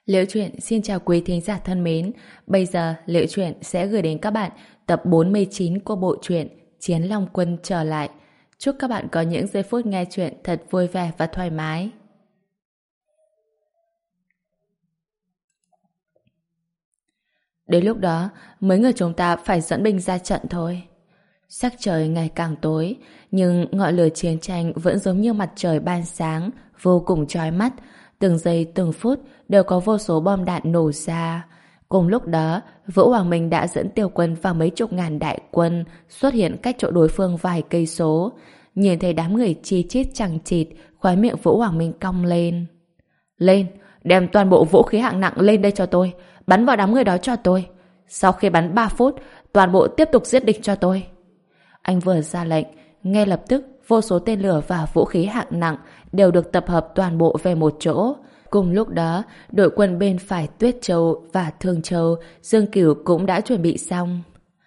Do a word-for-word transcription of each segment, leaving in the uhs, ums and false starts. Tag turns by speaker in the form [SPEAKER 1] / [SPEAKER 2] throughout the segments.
[SPEAKER 1] Liễu Chuyện xin chào quý thính giả thân mến. Bây giờ Liễu Chuyện sẽ gửi đến các bạn tập bốn mươi chín của bộ truyện Chiến Long Quân trở lại. Chúc các bạn có những giây phút nghe chuyện thật vui vẻ và thoải mái. Đến lúc đó, mấy người chúng ta phải dẫn binh ra trận thôi. Sắc trời ngày càng tối, nhưng ngọn lửa chiến tranh vẫn giống như mặt trời ban sáng, vô cùng chói mắt. Từng giây từng phút đều có vô số bom đạn nổ ra. Cùng lúc đó, Vũ Hoàng Minh đã dẫn Tiêu Quân và mấy chục ngàn đại quân xuất hiện cách chỗ đối phương vài cây số. Nhìn thấy đám người chi chít chằng chịt, khóe miệng Vũ Hoàng Minh cong lên. Lên, đem toàn bộ vũ khí hạng nặng lên đây cho tôi, bắn vào đám người đó cho tôi. Sau khi bắn ba phút, toàn bộ tiếp tục giết địch cho tôi. Anh vừa ra lệnh, ngay lập tức vô số tên lửa và vũ khí hạng nặng đều được tập hợp toàn bộ về một chỗ. Cùng lúc đó, đội quân bên phải Tuyết Châu và Thương Châu, Dương Cửu cũng đã chuẩn bị xong.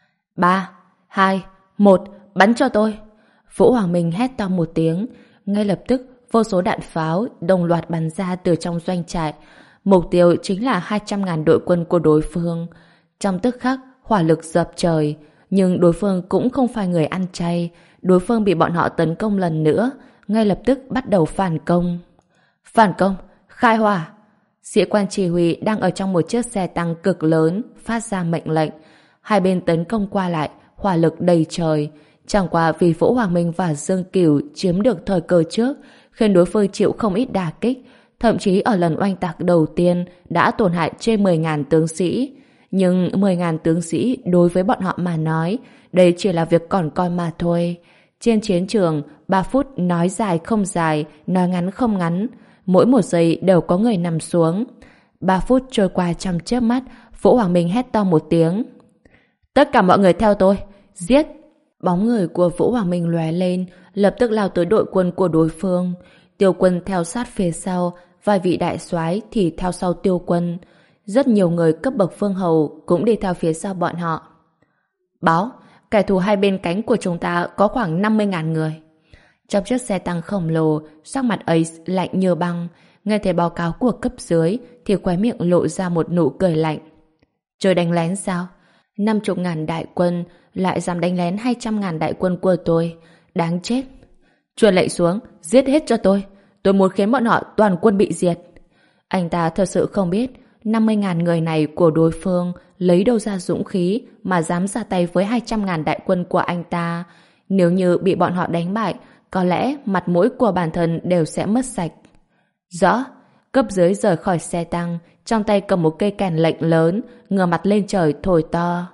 [SPEAKER 1] Ba, hai, một, bắn cho tôi. Vũ Hoàng Minh hét to một tiếng. Ngay lập tức, vô số đạn pháo đồng loạt bắn ra từ trong doanh trại. Mục tiêu chính là hai trăm ngàn đội quân của đối phương. Trong tức khắc, hỏa lực dập trời. Nhưng đối phương cũng không phải người ăn chay. Đối phương bị bọn họ tấn công lần nữa, ngay lập tức bắt đầu phản công. Phản công, khai hỏa. Sĩ quan chỉ huy đang ở trong một chiếc xe tăng cực lớn phát ra mệnh lệnh. Hai bên tấn công qua lại, hỏa lực đầy trời. Chẳng qua vì Vũ Hoàng Minh và Dương Cửu chiếm được thời cơ trước, khiến đối phương chịu không ít đả kích. Thậm chí ở lần oanh tạc đầu tiên đã tổn hại trên mười ngàn tướng sĩ. Nhưng mười ngàn tướng sĩ đối với bọn họ mà nói, đây chỉ là việc còn coi mà thôi. Trên chiến trường, ba phút nói dài không dài, nói ngắn không ngắn. Mỗi một giây đều có người nằm xuống. Ba phút trôi qua trong chớp mắt, Vũ Hoàng Minh hét to một tiếng. Tất cả mọi người theo tôi, giết! Bóng người của Vũ Hoàng Minh lóe lên, lập tức lao tới đội quân của đối phương. Tiêu Quân theo sát phía sau, vài vị đại soái thì theo sau Tiêu Quân. Rất nhiều người cấp bậc phương hầu cũng đi theo phía sau bọn họ. Báo, kẻ thù hai bên cánh của chúng ta có khoảng năm mươi ngàn người. Trong chiếc xe tăng khổng lồ, sắc mặt ấy lạnh như băng. Nghe thấy báo cáo của cấp dưới thì khóe miệng lộ ra một nụ cười lạnh. Trời đánh lén sao? Năm chục ngàn đại quân lại dám đánh lén hai trăm ngàn đại quân của tôi. Đáng chết. Truyền lệnh xuống, giết hết cho tôi. Tôi muốn khiến bọn họ toàn quân bị diệt. Anh ta thật sự không biết năm mươi ngàn người này của đối phương lấy đâu ra dũng khí mà dám ra tay với hai trăm ngàn đại quân của anh ta. Nếu như bị bọn họ đánh bại, có lẽ mặt mũi của bản thân đều sẽ mất sạch. Rõ, cấp dưới rời khỏi xe tăng, trong tay cầm một cây kèn lệnh lớn, ngửa mặt lên trời thổi to.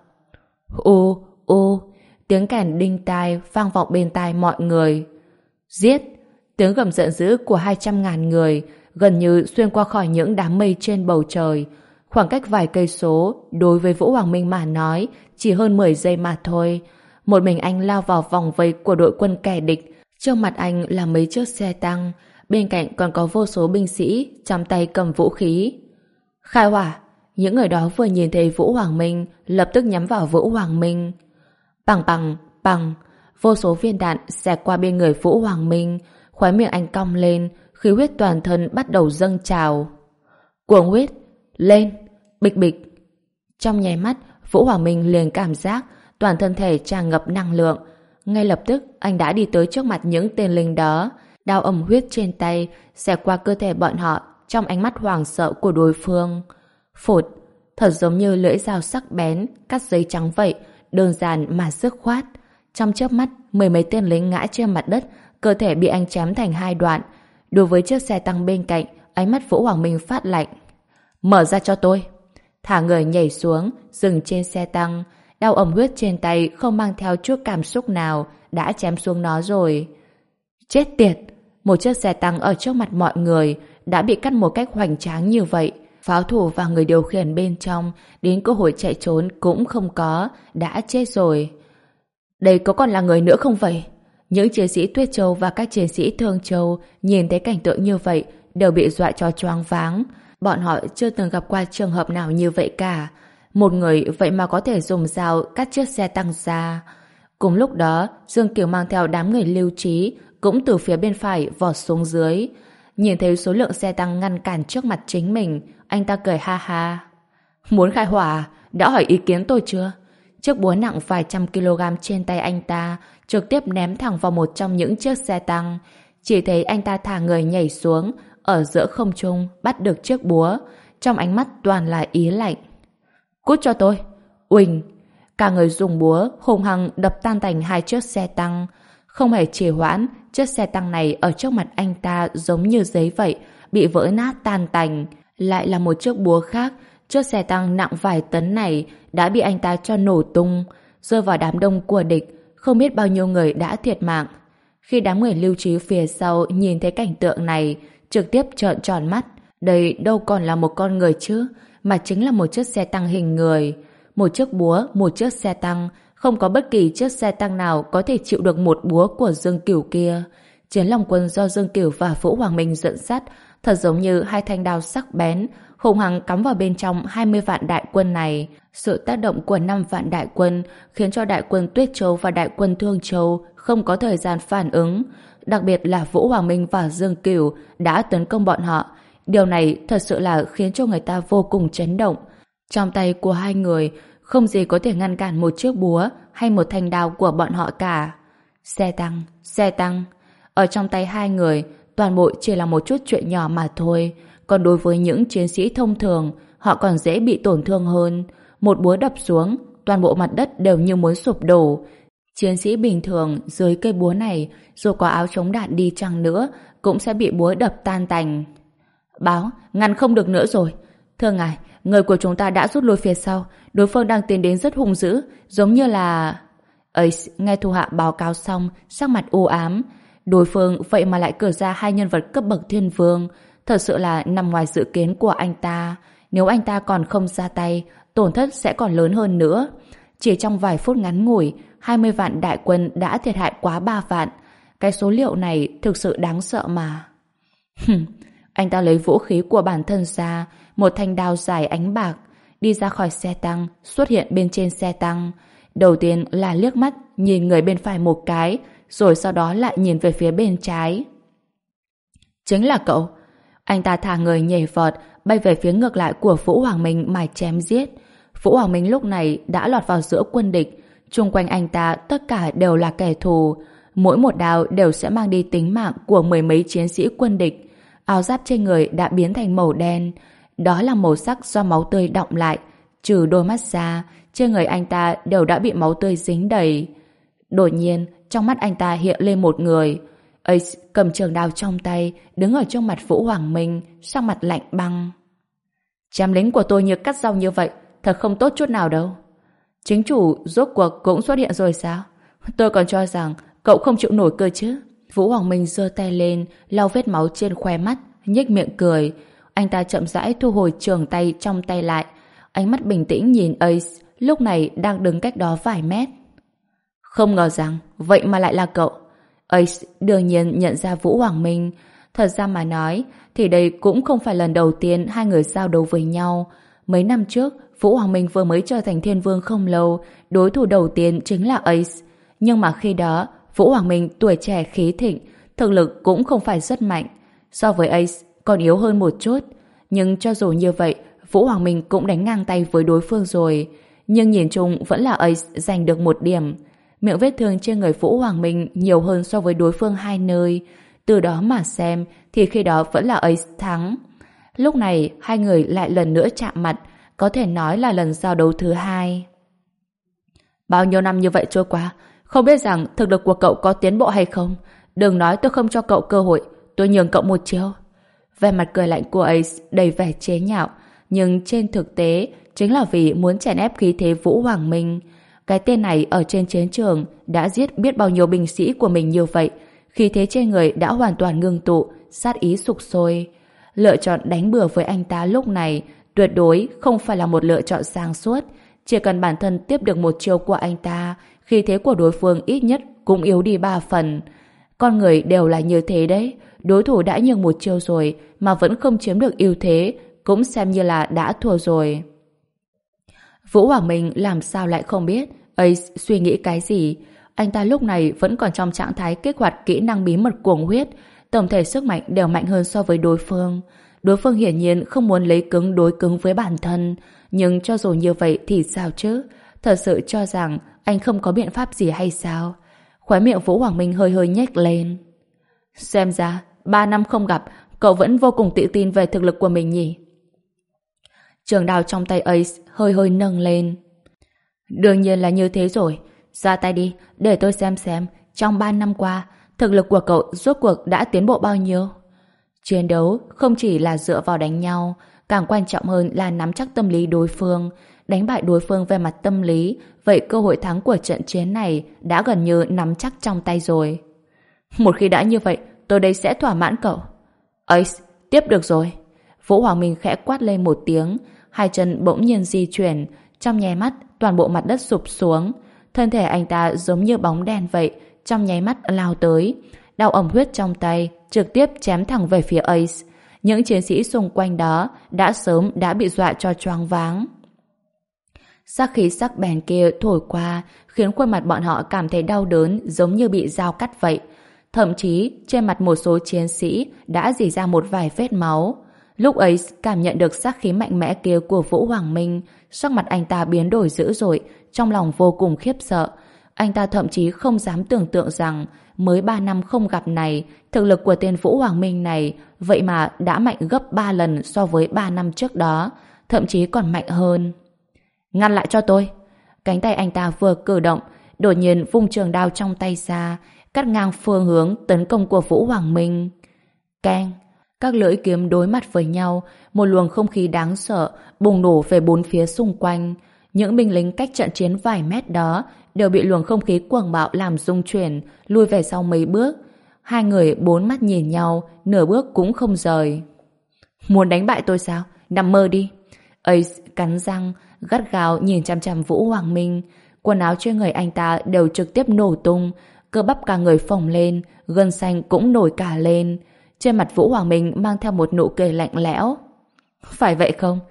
[SPEAKER 1] U, u, tiếng kèn đinh tai vang vọng bên tai mọi người. Giết! Tiếng gầm giận dữ của hai trăm ngàn người gần như xuyên qua khỏi những đám mây trên bầu trời. Khoảng cách vài cây số đối với Vũ Hoàng Minh mà nói chỉ hơn mười giây mà thôi. Một mình anh lao vào vòng vây của đội quân kẻ địch. Trước mặt anh là mấy chiếc xe tăng, bên cạnh còn có vô số binh sĩ trong tay cầm vũ khí. Khai hỏa! Những người đó vừa nhìn thấy Vũ Hoàng Minh lập tức nhắm vào Vũ Hoàng Minh. Bằng bằng, bằng, vô số viên đạn xẹt qua bên người Vũ Hoàng Minh. Khóe miệng anh cong lên, khí huyết toàn thân bắt đầu dâng trào. Cuồng huyết, lên, bịch bịch. Trong nháy mắt, Vũ Hoàng Minh liền cảm giác toàn thân thể tràn ngập năng lượng. Ngay lập tức, anh đã đi tới trước mặt những tên lính đó. Đao ẩm huyết trên tay xẹt qua cơ thể bọn họ trong ánh mắt hoảng sợ của đối phương. Phụt, thật giống như lưỡi dao sắc bén cắt giấy trắng vậy, đơn giản mà dứt khoát. Trong chớp mắt, mười mấy tên lính ngã trên mặt đất, cơ thể bị anh chém thành hai đoạn. Đối với chiếc xe tăng bên cạnh, ánh mắt Vũ Hoàng Minh phát lạnh. Mở ra cho tôi. Thả người nhảy xuống, dừng trên xe tăng. Đao ẩm huyết trên tay không mang theo chút cảm xúc nào, đã chém xuống nó rồi. Chết tiệt! Một chiếc xe tăng ở trước mặt mọi người đã bị cắt một cách hoành tráng như vậy. Pháo thủ và người điều khiển bên trong đến cơ hội chạy trốn cũng không có, đã chết rồi. Đây có còn là người nữa không vậy? Những chiến sĩ Tuyết Châu và các chiến sĩ Thương Châu nhìn thấy cảnh tượng như vậy đều bị dọa cho choáng váng. Bọn họ chưa từng gặp qua trường hợp nào như vậy cả. Một người vậy mà có thể dùng dao cắt chiếc xe tăng ra. Cùng lúc đó, Dương Kiều mang theo đám người Lưu Trí cũng từ phía bên phải vọt xuống dưới. Nhìn thấy số lượng xe tăng ngăn cản trước mặt chính mình, anh ta cười ha ha. Muốn khai hỏa à? Đã hỏi ý kiến tôi chưa? Chiếc búa nặng vài trăm kg trên tay anh ta trực tiếp ném thẳng vào một trong những chiếc xe tăng. Chỉ thấy anh ta thả người nhảy xuống, ở giữa không trung bắt được chiếc búa, trong ánh mắt toàn là ý lạnh. Cút cho tôi! Uỳnh! Cả người dùng búa hùng hăng đập tan thành hai chiếc xe tăng. Không hề trì hoãn, chiếc xe tăng này ở trước mặt anh ta giống như giấy vậy, bị vỡ nát tan tành. Lại là một chiếc búa khác, chiếc xe tăng nặng vài tấn này đã bị anh ta cho nổ tung, rơi vào đám đông của địch. Không biết bao nhiêu người đã thiệt mạng. Khi đám người lưu trú phía sau nhìn thấy cảnh tượng này, trực tiếp trợn tròn mắt. Đây đâu còn là một con người chứ, mà chính là một chiếc xe tăng hình người. Một chiếc búa, một chiếc xe tăng, không có bất kỳ chiếc xe tăng nào có thể chịu được một búa của Dương Cửu kia. Chiến Long Quân do Dương Cửu và Vũ Hoàng Minh dẫn dắt, thật giống như hai thanh đao sắc bén, hùng hăng cắm vào bên trong hai mươi vạn đại quân này. Sự tác động của năm vạn đại quân khiến cho đại quân Tuyết Châu và đại quân Thương Châu không có thời gian phản ứng. Đặc biệt là Vũ Hoàng Minh và Dương Cửu đã tấn công bọn họ. Điều này thật sự là khiến cho người ta vô cùng chấn động. Trong tay của hai người không gì có thể ngăn cản một chiếc búa hay một thanh đao của bọn họ cả. Xe tăng, xe tăng. Ở trong tay hai người, toàn bộ chỉ là một chút chuyện nhỏ mà thôi. Còn đối với những chiến sĩ thông thường, họ còn dễ bị tổn thương hơn. Một búa đập xuống, toàn bộ mặt đất đều như muốn sụp đổ. Chiến sĩ bình thường dưới cây búa này, dù có áo chống đạn đi chăng nữa, cũng sẽ bị búa đập tan tành. Báo, ngăn không được nữa rồi. Thưa ngài, người của chúng ta đã rút lui phía sau. Đối phương đang tiến đến rất hung dữ, giống như là... Ace nghe thủ hạ báo cáo xong, sắc mặt u ám. Đối phương vậy mà lại cử ra hai nhân vật cấp bậc thiên vương. Thật sự là nằm ngoài dự kiến của anh ta. Nếu anh ta còn không ra tay, tổn thất sẽ còn lớn hơn nữa. Chỉ trong vài phút ngắn ngủi, hai mươi vạn đại quân đã thiệt hại quá ba vạn. Cái số liệu này thực sự đáng sợ mà. Anh ta lấy vũ khí của bản thân ra, một thanh đao dài ánh bạc, đi ra khỏi xe tăng, xuất hiện bên trên xe tăng. Đầu tiên là liếc mắt nhìn người bên phải một cái, rồi sau đó lại nhìn về phía bên trái. Chính là cậu. Anh ta thả người nhảy vọt, bay về phía ngược lại của Vũ Hoàng Minh mà chém giết. Vũ Hoàng Minh lúc này đã lọt vào giữa quân địch. Chung quanh anh ta tất cả đều là kẻ thù. Mỗi một đao đều sẽ mang đi tính mạng của mười mấy chiến sĩ quân địch. Áo giáp trên người đã biến thành màu đen. Đó là màu sắc do máu tươi đọng lại. Trừ đôi mắt ra, trên người anh ta đều đã bị máu tươi dính đầy. Đột nhiên, trong mắt anh ta hiện lên một người. Ace cầm trường đao trong tay, đứng ở trước mặt Vũ Hoàng Minh, sắc mặt lạnh băng. Chém lính của tôi như cắt rau như vậy, thật không tốt chút nào đâu. Chính chủ rốt cuộc cũng xuất hiện rồi sao? Tôi còn cho rằng cậu không chịu nổi cơ chứ. Vũ Hoàng Minh giơ tay lên, lau vết máu trên khóe mắt, nhếch miệng cười. Anh ta chậm rãi thu hồi trường tay trong tay lại, ánh mắt bình tĩnh nhìn Ace, lúc này đang đứng cách đó vài mét. Không ngờ rằng vậy mà lại là cậu. Ace đương nhiên nhận ra Vũ Hoàng Minh. Thật ra mà nói thì đây cũng không phải lần đầu tiên hai người giao đấu với nhau. Mấy năm trước, Vũ Hoàng Minh vừa mới trở thành thiên vương không lâu, đối thủ đầu tiên chính là Ace. Nhưng mà khi đó, Vũ Hoàng Minh tuổi trẻ khí thịnh, thực lực cũng không phải rất mạnh. So với Ace, còn yếu hơn một chút. Nhưng cho dù như vậy, Vũ Hoàng Minh cũng đánh ngang tay với đối phương rồi. Nhưng nhìn chung vẫn là Ace giành được một điểm. Miệng vết thương trên người Vũ Hoàng Minh nhiều hơn so với đối phương hai nơi. Từ đó mà xem thì khi đó vẫn là Ace thắng. Lúc này hai người lại lần nữa chạm mặt, có thể nói là lần giao đấu thứ hai. Bao nhiêu năm như vậy trôi qua, không biết rằng thực lực của cậu có tiến bộ hay không. Đừng nói tôi không cho cậu cơ hội, tôi nhường cậu một chiêu. Vẻ mặt cười lạnh của Ace đầy vẻ chế nhạo, nhưng trên thực tế chính là vì muốn chèn ép khí thế Vũ Hoàng Minh. Cái tên này ở trên chiến trường đã giết biết bao nhiêu binh sĩ của mình như vậy, khí thế trên người đã hoàn toàn ngưng tụ, sát ý sục sôi. Lựa chọn đánh bừa với anh ta lúc này tuyệt đối không phải là một lựa chọn sáng suốt. Chỉ cần bản thân tiếp được một chiêu của anh ta, khí thế của đối phương ít nhất cũng yếu đi ba phần. Con người đều là như thế đấy. Đối thủ đã nhường một chiêu rồi mà vẫn không chiếm được ưu thế, cũng xem như là đã thua rồi. Vũ Hoàng Minh làm sao lại không biết Ace suy nghĩ cái gì. Anh ta lúc này vẫn còn trong trạng thái kích hoạt kỹ năng bí mật cuồng huyết, tổng thể sức mạnh đều mạnh hơn so với đối phương. Đối phương hiển nhiên không muốn lấy cứng đối cứng với bản thân, nhưng cho dù như vậy thì sao chứ? Thật sự cho rằng anh không có biện pháp gì hay sao? Khóe miệng Vũ Hoàng Minh hơi hơi nhếch lên. Xem ra, ba năm không gặp, cậu vẫn vô cùng tự tin về thực lực của mình nhỉ? Trường đao trong tay Ace hơi hơi nâng lên. Đương nhiên là như thế rồi. Ra tay đi, để tôi xem xem, trong ba năm qua, thực lực của cậu rốt cuộc đã tiến bộ bao nhiêu? Chiến đấu không chỉ là dựa vào đánh nhau, càng quan trọng hơn là nắm chắc tâm lý đối phương. Đánh bại đối phương về mặt tâm lý, vậy cơ hội thắng của trận chiến này đã gần như nắm chắc trong tay rồi. Một khi đã như vậy, tôi đây sẽ thỏa mãn cậu. Ace, tiếp được rồi. Vũ Hoàng Minh khẽ quát lên một tiếng, hai chân bỗng nhiên di chuyển, trong nháy mắt toàn bộ mặt đất sụp xuống. Thân thể anh ta giống như bóng đèn vậy, trong nháy mắt lao tới. Đao ẩm huyết trong tay trực tiếp chém thẳng về phía Ace. Những chiến sĩ xung quanh đó đã sớm đã bị dọa cho choáng váng. Sắc khí sắc bén kia thổi qua, khiến khuôn mặt bọn họ cảm thấy đau đớn, giống như bị dao cắt vậy. Thậm chí trên mặt một số chiến sĩ đã rỉ ra một vài vết máu. Lúc ấy cảm nhận được sắc khí mạnh mẽ kia của Vũ Hoàng Minh, sắc mặt anh ta biến đổi dữ dội, trong lòng vô cùng khiếp sợ. Anh ta thậm chí không dám tưởng tượng rằng mới ba năm không gặp này, thực lực của tên Vũ Hoàng Minh này vậy mà đã mạnh gấp ba lần so với ba năm trước đó, thậm chí còn mạnh hơn. Ngăn lại cho tôi! Cánh tay anh ta vừa cử động, đột nhiên vung trường đao trong tay ra, cắt ngang phương hướng tấn công của Vũ Hoàng Minh. Keng! Các lưỡi kiếm đối mặt với nhau, một luồng không khí đáng sợ bùng nổ về bốn phía xung quanh. Những binh lính cách trận chiến vài mét đó đều bị luồng không khí cuồng bạo làm rung chuyển, lùi về sau mấy bước. Hai người bốn mắt nhìn nhau, nửa bước cũng không rời. Muốn đánh bại tôi sao? Nằm mơ đi! Ace cắn răng, gắt gao nhìn chằm chằm Vũ Hoàng Minh. Quần áo trên người anh ta đều trực tiếp nổ tung, cơ bắp cả người phồng lên, gân xanh cũng nổi cả lên. Trên mặt Vũ Hoàng Minh mang theo một nụ cười lạnh lẽo. Phải vậy không?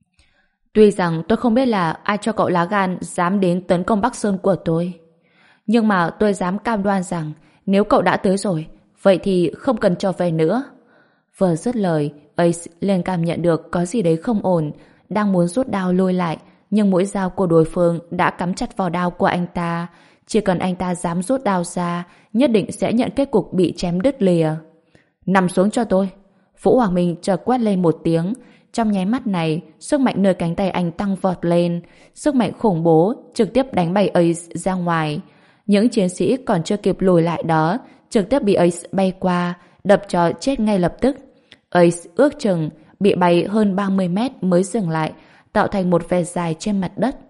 [SPEAKER 1] Tuy rằng tôi không biết là ai cho cậu lá gan dám đến tấn công Bắc Sơn của tôi, nhưng mà tôi dám cam đoan rằng nếu cậu đã tới rồi, vậy thì không cần trở về nữa. Vừa dứt lời, Ace liền cảm nhận được có gì đấy không ổn, đang muốn rút đao lôi lại, nhưng mũi dao của đối phương đã cắm chặt vào đao của anh ta. Chỉ cần anh ta dám rút đao ra, nhất định sẽ nhận kết cục bị chém đứt lìa. Nằm xuống cho tôi! Vũ Hoàng Minh chợt quát lên một tiếng. Trong nháy mắt này, sức mạnh nơi cánh tay anh tăng vọt lên, sức mạnh khủng bố trực tiếp đánh bay Ace ra ngoài. Những chiến sĩ còn chưa kịp lùi lại đó trực tiếp bị Ace bay qua, đập cho chết ngay lập tức. Ace ước chừng bị bay hơn ba mươi mét mới dừng lại, tạo thành một vệt dài trên mặt đất.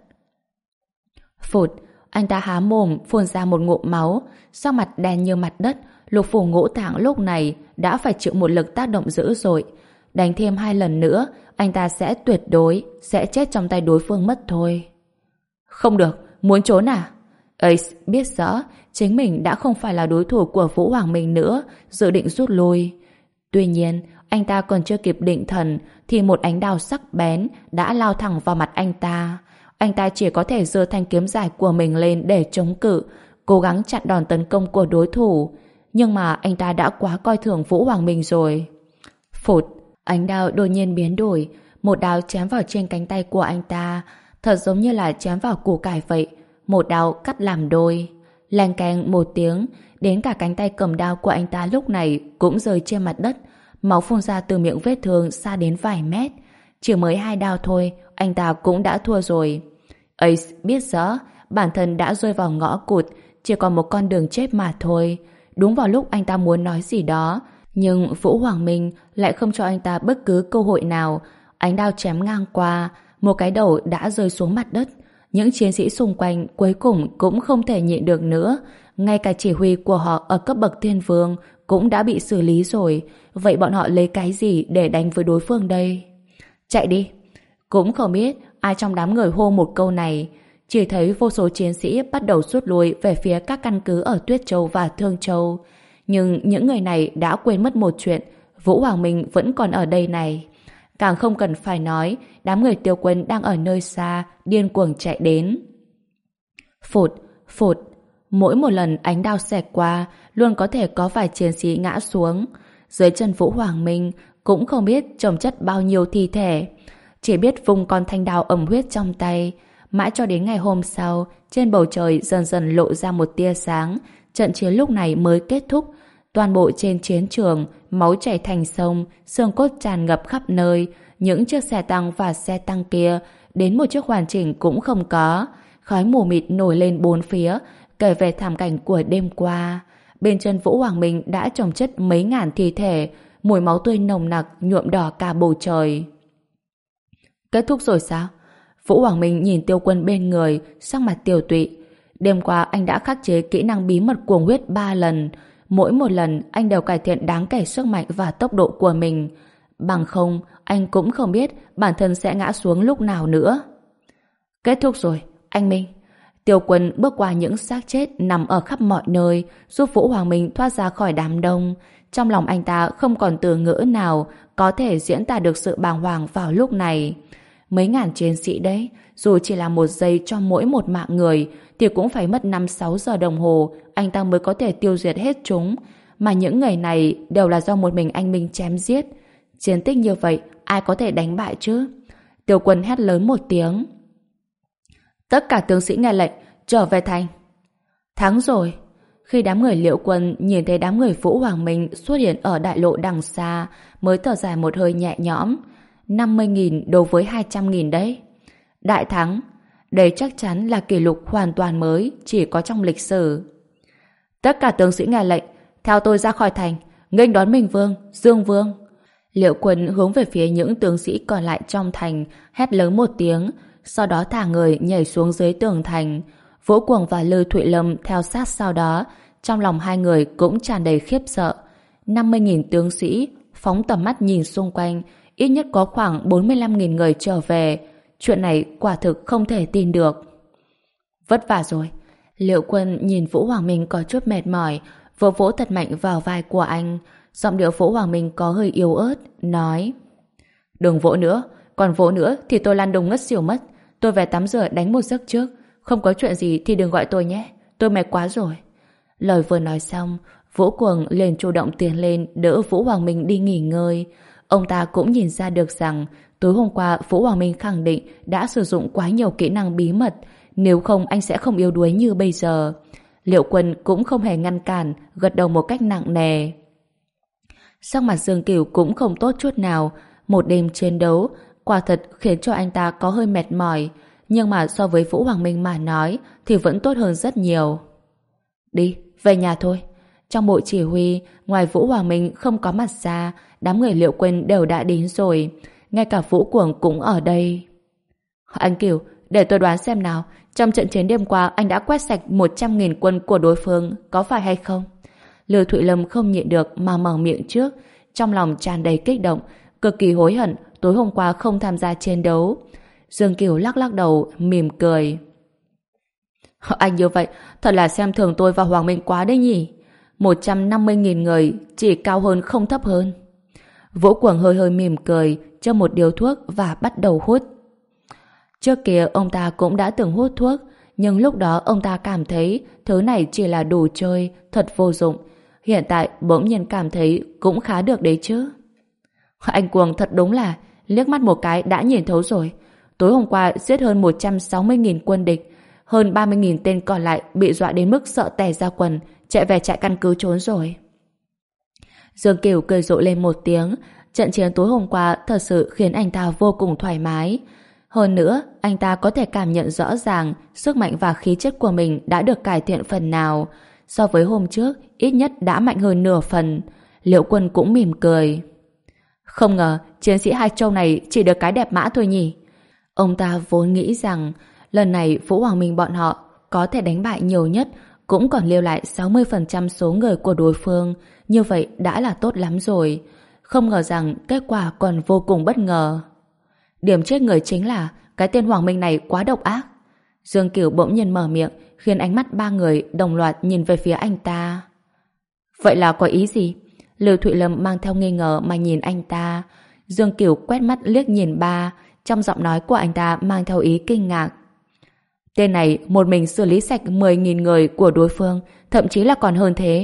[SPEAKER 1] Phụt! Anh ta há mồm phun ra một ngụm máu, sắc mặt đen như mặt đất. Lục phủ ngũ tạng lúc này đã phải chịu một lực tác động dữ dội. Đánh thêm hai lần nữa, anh ta sẽ tuyệt đối sẽ chết trong tay đối phương mất thôi. Không được, muốn trốn à? Ace biết rõ chính mình đã không phải là đối thủ của Vũ Hoàng Minh nữa, dự định rút lui. Tuy nhiên, anh ta còn chưa kịp định thần thì một ánh đao sắc bén đã lao thẳng vào mặt anh ta. Anh ta chỉ có thể giơ thanh kiếm dài của mình lên để chống cự, cố gắng chặn đòn tấn công của đối thủ. Nhưng mà anh ta đã quá coi thường Vũ Hoàng Minh rồi. Phụt! Ánh đao đột nhiên biến đổi, một đao chém vào trên cánh tay của anh ta, thật giống như là chém vào củ cải vậy. Một đao cắt làm đôi. Leng keng một tiếng, đến cả cánh tay cầm đao của anh ta lúc này cũng rơi trên mặt đất, máu phun ra từ miệng vết thương xa đến vài mét. Chỉ mới hai đao thôi, anh ta cũng đã thua rồi. Ace biết rõ bản thân đã rơi vào ngõ cụt, chỉ còn một con đường chết mà thôi. Đúng vào lúc anh ta muốn nói gì đó, nhưng Vũ Hoàng Minh lại không cho anh ta bất cứ cơ hội nào. Ánh đao chém ngang qua, một cái đầu đã rơi xuống mặt đất. Những chiến sĩ xung quanh cuối cùng cũng không thể nhịn được nữa. Ngay cả chỉ huy của họ ở cấp bậc thiên vương cũng đã bị xử lý rồi. Vậy bọn họ lấy cái gì để đánh với đối phương đây? Chạy đi! Cũng không biết ai trong đám người hô một câu này. Chỉ thấy vô số chiến sĩ bắt đầu rút lui về phía các căn cứ ở Tuyết Châu và Thương Châu. Nhưng những người này đã quên mất một chuyện, Vũ Hoàng Minh vẫn còn ở đây này. Càng không cần phải nói, đám người Tiêu Quân đang ở nơi xa, điên cuồng chạy đến. Phụt, phụt, Mỗi một lần ánh đao xẹt qua, luôn có thể có vài chiến sĩ ngã xuống. Dưới chân Vũ Hoàng Minh cũng không biết chồng chất bao nhiêu thi thể. Chỉ biết vùng con thanh đao ẩm huyết trong tay. Mãi cho đến ngày hôm sau, trên bầu trời dần dần lộ ra một tia sáng. Trận chiến lúc này mới kết thúc. Toàn bộ trên chiến trường, máu chảy thành sông, xương cốt tràn ngập khắp nơi. Những chiếc xe tăng và xe tăng kia, đến một chiếc hoàn chỉnh cũng không có. Khói mù mịt nổi lên bốn phía, kể về thảm cảnh của đêm qua. Bên chân Vũ Hoàng Minh đã chồng chất mấy ngàn thi thể, mùi máu tươi nồng nặc nhuộm đỏ cả bầu trời. Kết thúc rồi sao? Vũ Hoàng Minh nhìn Tiêu Quân bên người, sắc mặt tiều tụy. Đêm qua anh đã khắc chế kỹ năng bí mật cuồng huyết ba lần. Mỗi một lần anh đều cải thiện đáng kể sức mạnh và tốc độ của mình. Bằng không, anh cũng không biết bản thân sẽ ngã xuống lúc nào nữa. Kết thúc rồi, anh Minh. Tiêu Quân bước qua những xác chết nằm ở khắp mọi nơi, giúp Vũ Hoàng Minh thoát ra khỏi đám đông. Trong lòng anh ta không còn từ ngữ nào có thể diễn tả được sự bàng hoàng vào lúc này. Mấy ngàn chiến sĩ đấy, dù chỉ là một giây cho mỗi một mạng người, thì cũng phải mất năm sáu giờ đồng hồ anh ta mới có thể tiêu diệt hết chúng. Mà những người này đều là do một mình anh Minh chém giết. Chiến tích như vậy, ai có thể đánh bại chứ? Tiêu Quân hét lớn một tiếng. Tất cả tướng sĩ nghe lệnh, trở về thành. Thắng rồi. Khi đám người Liệu Quân nhìn thấy đám người Vũ Hoàng Minh xuất hiện ở đại lộ đằng xa, mới thở dài một hơi nhẹ nhõm. năm mươi nghìn đối với hai trăm nghìn đấy. Đại thắng. Đây chắc chắn là kỷ lục hoàn toàn mới, chỉ có trong lịch sử. Tất cả tướng sĩ nghe lệnh, theo tôi ra khỏi thành, nghênh đón Minh Vương, Dương Vương. Liệu Quân hướng về phía những tướng sĩ còn lại trong thành, hét lớn một tiếng, sau đó thả người nhảy xuống dưới tường thành. Vũ Cuồng và Lư Thụy Lâm theo sát sau đó, trong lòng hai người cũng tràn đầy khiếp sợ. năm mươi nghìn tướng sĩ, phóng tầm mắt nhìn xung quanh, ít nhất có khoảng bốn mươi lăm nghìn người trở về. Chuyện này quả thực không thể tin được. Vất vả rồi. Liệu Quân nhìn Vũ Hoàng Minh có chút mệt mỏi, vỗ vỗ thật mạnh vào vai của anh. Giọng điệu Vũ Hoàng Minh có hơi yếu ớt, nói: Đừng vỗ nữa, còn vỗ nữa thì tôi lăn đùng ngất xỉu mất. Tôi về tắm rửa đánh một giấc trước. Không có chuyện gì thì đừng gọi tôi nhé, tôi mệt quá rồi. Lời vừa nói xong, Vũ Cuồng liền chủ động tiến lên đỡ Vũ Hoàng Minh đi nghỉ ngơi. Ông ta cũng nhìn ra được rằng tối hôm qua Vũ Hoàng Minh khẳng định đã sử dụng quá nhiều kỹ năng bí mật, nếu không anh sẽ không yếu đuối như bây giờ. Liệu Quân cũng không hề ngăn cản, gật đầu một cách nặng nề. Sắc mặt Dương Cửu cũng không tốt chút nào. Một đêm chiến đấu quả thật khiến cho anh ta có hơi mệt mỏi, nhưng mà so với Vũ Hoàng Minh mà nói thì vẫn tốt hơn rất nhiều. Đi, về nhà thôi. Trong bộ chỉ huy, ngoài Vũ Hoàng Minh không có mặt ra, đám người Liệu Quân đều đã đến rồi. Ngay cả Vũ Cuồng cũng ở đây. Anh Cửu, để tôi đoán xem nào, trong trận chiến đêm qua anh đã quét sạch một trăm nghìn quân của đối phương, có phải hay không? Lưu Thụy Lâm không nhịn được mà mở miệng trước, trong lòng tràn đầy kích động, cực kỳ hối hận tối hôm qua không tham gia chiến đấu. Dương Kiều lắc lắc đầu, mỉm cười. Anh như vậy, thật là xem thường tôi và Hoàng Minh quá đấy nhỉ. một trăm năm mươi nghìn người, chỉ cao hơn không thấp hơn. Vũ Cuồng hơi hơi mỉm cười, cho một điếu thuốc và bắt đầu hút. Trước kia ông ta cũng đã từng hút thuốc, nhưng lúc đó ông ta cảm thấy thứ này chỉ là đồ chơi, thật vô dụng. Hiện tại bỗng nhiên cảm thấy cũng khá được đấy chứ. Anh Cuồng thật đúng là liếc mắt một cái đã nhìn thấu rồi. Tối hôm qua giết hơn một trăm sáu mươi nghìn quân địch, hơn ba mươi nghìn tên còn lại bị dọa đến mức sợ tè ra quần, chạy về trại căn cứ trốn rồi. Dương Kiều cười rộ lên một tiếng. Trận chiến tối hôm qua thật sự khiến anh ta vô cùng thoải mái. Hơn nữa, anh ta có thể cảm nhận rõ ràng sức mạnh và khí chất của mình đã được cải thiện phần nào. So với hôm trước, ít nhất đã mạnh hơn nửa phần. Liễu Quân cũng mỉm cười. Không ngờ, chiến sĩ Hai Châu này chỉ được cái đẹp mã thôi nhỉ. Ông ta vốn nghĩ rằng lần này Vũ Hoàng Minh bọn họ có thể đánh bại nhiều nhất, cũng còn lưu lại sáu mươi phần trăm số người của đối phương. Như vậy đã là tốt lắm rồi. Không ngờ rằng kết quả còn vô cùng bất ngờ. Điểm chết người chính là cái tên Hoàng Minh này quá độc ác. Dương Kiều bỗng nhiên mở miệng, khiến ánh mắt ba người đồng loạt nhìn về phía anh ta. Vậy là có ý gì? Lưu Thụy Lâm mang theo nghi ngờ mà nhìn anh ta. Dương Kiều quét mắt liếc nhìn ba, trong giọng nói của anh ta mang theo ý kinh ngạc. Tên này một mình xử lý sạch mười nghìn người của đối phương, thậm chí là còn hơn thế.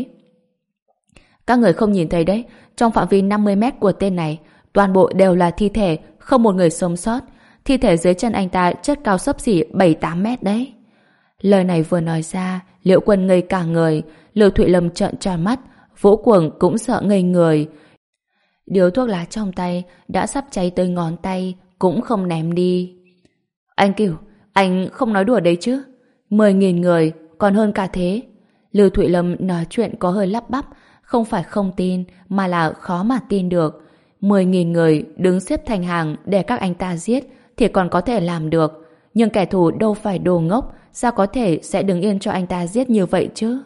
[SPEAKER 1] Các người không nhìn thấy đấy, trong phạm vi năm mươi mét của tên này, toàn bộ đều là thi thể, không một người sống sót. Thi thể dưới chân anh ta chất cao xấp xỉ bảy tám mét đấy. Lời này vừa nói ra, Liễu Quân ngây cả người, Lưu Thụy Lâm trợn tròn mắt, Vũ Cuồng cũng sợ ngây người. Điếu thuốc lá trong tay đã sắp cháy tới ngón tay, cũng không ném đi. Anh Cửu, anh không nói đùa đấy chứ? Mười nghìn người, còn hơn cả thế. Lưu Thụy Lâm nói chuyện có hơi lắp bắp, không phải không tin, mà là khó mà tin được. Mười nghìn người đứng xếp thành hàng để các anh ta giết thì còn có thể làm được. Nhưng kẻ thù đâu phải đồ ngốc, sao có thể sẽ đứng yên cho anh ta giết như vậy chứ?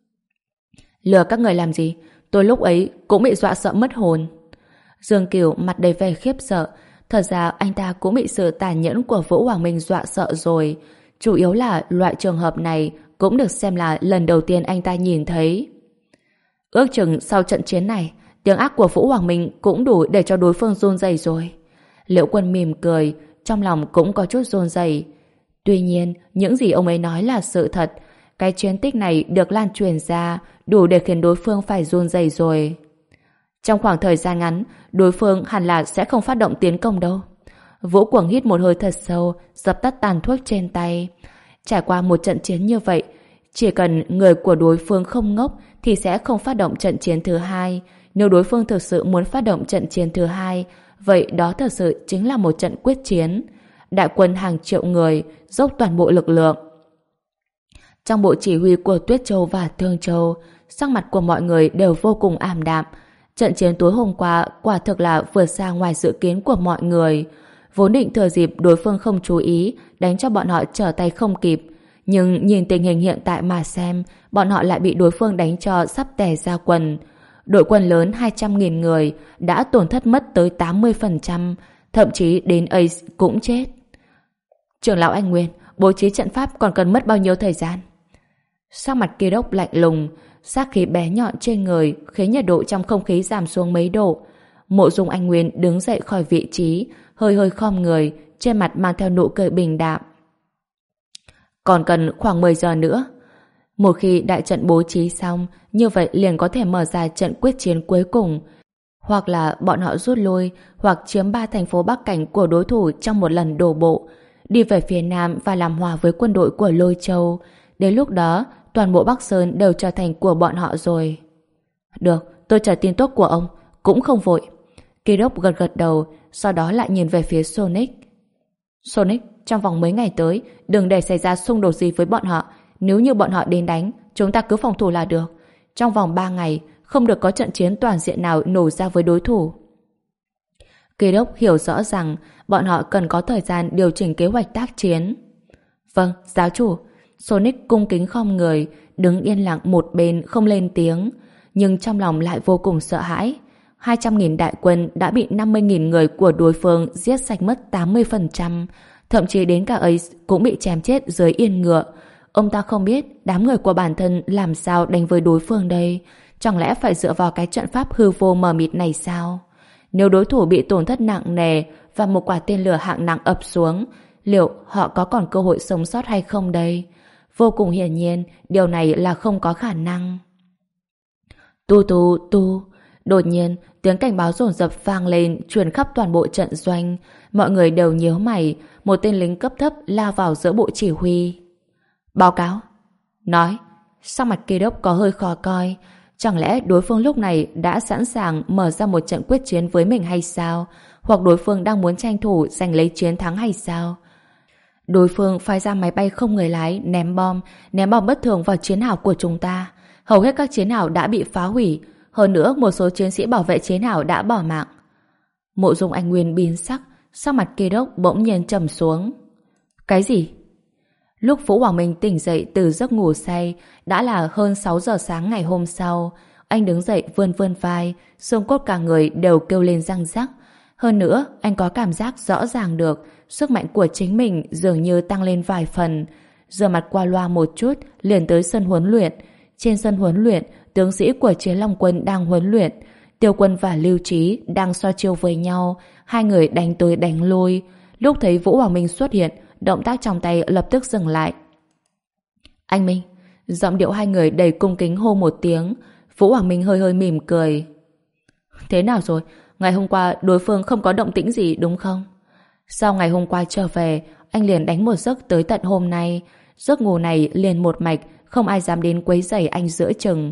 [SPEAKER 1] Lừa các người làm gì? Tôi lúc ấy cũng bị dọa sợ mất hồn. Dương Kiều mặt đầy vẻ khiếp sợ. Thật ra anh ta cũng bị sự tàn nhẫn của Vũ Hoàng Minh dọa sợ rồi. Chủ yếu là loại trường hợp này cũng được xem là lần đầu tiên anh ta nhìn thấy. Ước chừng sau trận chiến này, tiếng ác của Vũ Hoàng Minh cũng đủ để cho đối phương run rẩy rồi. Liễu Quân mỉm cười, trong lòng cũng có chút run rẩy. Tuy nhiên, những gì ông ấy nói là sự thật. Cái chiến tích này được lan truyền ra đủ để khiến đối phương phải run rẩy rồi. Trong khoảng thời gian ngắn, đối phương hẳn là sẽ không phát động tiến công đâu. Vũ Cuồng hít một hơi thật sâu, dập tắt tàn thuốc trên tay. Trải qua một trận chiến như vậy, chỉ cần người của đối phương không ngốc thì sẽ không phát động trận chiến thứ hai. Nếu đối phương thực sự muốn phát động trận chiến thứ hai, vậy đó thực sự chính là một trận quyết chiến. Đại quân hàng triệu người, dốc toàn bộ lực lượng. Trong bộ chỉ huy của Tuyết Châu và Thương Châu, sắc mặt của mọi người đều vô cùng ảm đạm. Trận chiến tối hôm qua quả thực là vượt xa ngoài dự kiến của mọi người. Vốn định thừa dịp đối phương không chú ý, đánh cho bọn họ trở tay không kịp. Nhưng nhìn tình hình hiện tại mà xem, bọn họ lại bị đối phương đánh cho sắp tè ra quần. Đội quân lớn hai trăm nghìn người đã tổn thất mất tới tám mươi phần trăm, thậm chí đến Ace cũng chết. Trưởng lão Anh Nguyên, bố trí trận pháp còn cần mất bao nhiêu thời gian? Sắc mặt Kia Đốc lạnh lùng, sát khí bé nhọn trên người khiến nhiệt độ trong không khí giảm xuống mấy độ. Mộ Dung Anh Nguyên đứng dậy khỏi vị trí, hơi hơi khom người, trên mặt mang theo nụ cười bình đạm. Còn cần khoảng mười giờ nữa. Một khi đại trận bố trí xong, như vậy liền có thể mở ra trận quyết chiến cuối cùng. Hoặc là bọn họ rút lui, hoặc chiếm ba thành phố Bắc Cảnh của đối thủ trong một lần đổ bộ, đi về phía Nam và làm hòa với quân đội của Lôi Châu. Đến lúc đó, toàn bộ Bắc Sơn đều trở thành của bọn họ rồi. Được, tôi chờ tin tốt của ông, cũng không vội. Kirok gật gật đầu, sau đó lại nhìn về phía Sonic. Sonic, trong vòng mấy ngày tới, đừng để xảy ra xung đột gì với bọn họ. Nếu như bọn họ đến đánh, chúng ta cứ phòng thủ là được. Trong vòng ba ngày, không được có trận chiến toàn diện nào nổ ra với đối thủ. Kirok hiểu rõ rằng bọn họ cần có thời gian điều chỉnh kế hoạch tác chiến. Vâng, giáo chủ. Sonic cung kính khom người, đứng yên lặng một bên không lên tiếng, nhưng trong lòng lại vô cùng sợ hãi. hai trăm nghìn đại quân đã bị năm mươi nghìn người của đối phương giết sạch mất tám mươi phần trăm, thậm chí đến cả Ace cũng bị chém chết dưới yên ngựa. Ông ta không biết đám người của bản thân làm sao đánh với đối phương đây, chẳng lẽ phải dựa vào cái trận pháp hư vô mờ mịt này sao? Nếu đối thủ bị tổn thất nặng nề và một quả tên lửa hạng nặng ập xuống, liệu họ có còn cơ hội sống sót hay không đây? Vô cùng hiển nhiên, điều này là không có khả năng. Tu tu tu. Đột nhiên, tiếng cảnh báo dồn dập vang lên, truyền khắp toàn bộ trận doanh. Mọi người đều nhíu mày, một tên lính cấp thấp lao vào giữa bộ chỉ huy. Báo cáo. Nói. Sắc mặt Kia Đốc có hơi khó coi. Chẳng lẽ đối phương lúc này đã sẵn sàng mở ra một trận quyết chiến với mình hay sao? Hoặc đối phương đang muốn tranh thủ giành lấy chiến thắng hay sao? Đối phương phái ra máy bay không người lái ném bom, ném bom bất thường vào chiến hào của chúng ta. Hầu hết các chiến hào đã bị phá hủy. Hơn nữa một số chiến sĩ bảo vệ chiến hào đã bỏ mạng. Mộ Dung Anh Nguyên biến sắc, sắc mặt Kia Đốc bỗng nhiên trầm xuống. Cái gì? Lúc Vũ Hoàng Minh tỉnh dậy từ giấc ngủ say đã là hơn sáu giờ sáng ngày hôm sau. Anh đứng dậy vươn vươn vai, xương cốt cả người đều kêu lên răng rắc. Hơn nữa, anh có cảm giác rõ ràng được sức mạnh của chính mình dường như tăng lên vài phần. Rửa mặt qua loa một chút, liền tới sân huấn luyện. Trên sân huấn luyện, tướng sĩ của Chiến Long Quân đang huấn luyện. Tiêu Quân và Lưu Trí đang so chiêu với nhau, hai người đánh tới đánh lui. Lúc thấy Vũ Hoàng Minh xuất hiện, động tác trong tay lập tức dừng lại. Anh Minh. Giọng điệu hai người đầy cung kính hô một tiếng. Vũ Hoàng Minh hơi hơi mỉm cười. Thế nào rồi? Ngày hôm qua đối phương không có động tĩnh gì đúng không? Sau ngày hôm qua trở về, anh liền đánh một giấc tới tận hôm nay. Giấc ngủ này liền một mạch, không ai dám đến quấy rầy anh giữa chừng.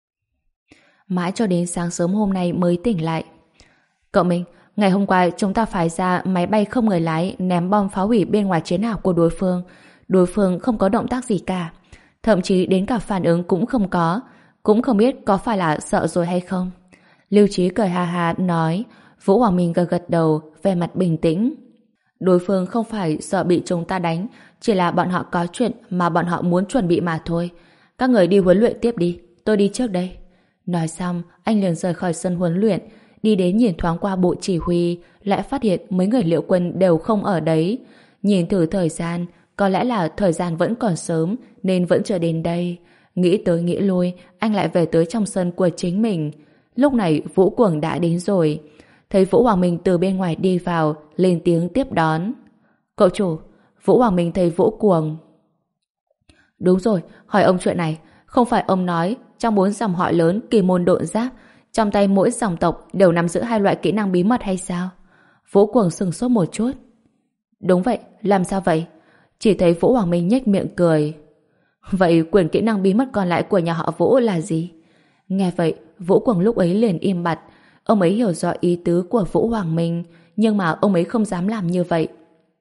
[SPEAKER 1] Mãi cho đến sáng sớm hôm nay mới tỉnh lại. Cậu Minh, ngày hôm qua chúng ta phái ra máy bay không người lái ném bom phá hủy bên ngoài chiến hào của đối phương. Đối phương không có động tác gì cả. Thậm chí đến cả phản ứng cũng không có. Cũng không biết có phải là sợ rồi hay không. Lưu Trí cười ha ha nói. Vũ Hoàng Minh gật gật đầu, vẻ mặt bình tĩnh. Đối phương không phải sợ bị chúng ta đánh, chỉ là bọn họ có chuyện mà bọn họ muốn chuẩn bị mà thôi. Các người đi huấn luyện tiếp đi, tôi đi trước đây. Nói xong, anh liền rời khỏi sân huấn luyện, đi đến nhìn thoáng qua bộ chỉ huy, lại phát hiện mấy người Liệu Quân đều không ở đấy. Nhìn thử thời gian, có lẽ là thời gian vẫn còn sớm nên vẫn chưa đến đây. Nghĩ tới nghĩ lui, anh lại về tới trong sân của chính mình. Lúc này Vũ Cuồng đã đến rồi. Thấy Vũ Hoàng Minh từ bên ngoài đi vào, lên tiếng tiếp đón. Cậu chủ. Vũ Hoàng Minh thấy Vũ Cuồng. Đúng rồi, hỏi ông chuyện này. Không phải ông nói trong bốn dòng họ lớn Kỳ Môn Độn Giáp, trong tay mỗi dòng tộc đều nắm giữ hai loại kỹ năng bí mật hay sao? Vũ Cuồng sừng sốt một chút. Đúng vậy, làm sao vậy? Chỉ thấy Vũ Hoàng Minh nhếch miệng cười. Vậy quyền kỹ năng bí mật còn lại của nhà họ Vũ là gì? Nghe vậy, Vũ Cuồng lúc ấy liền im bặt. Ông ấy hiểu rõ ý tứ của Vũ Hoàng Minh, nhưng mà ông ấy không dám làm như vậy.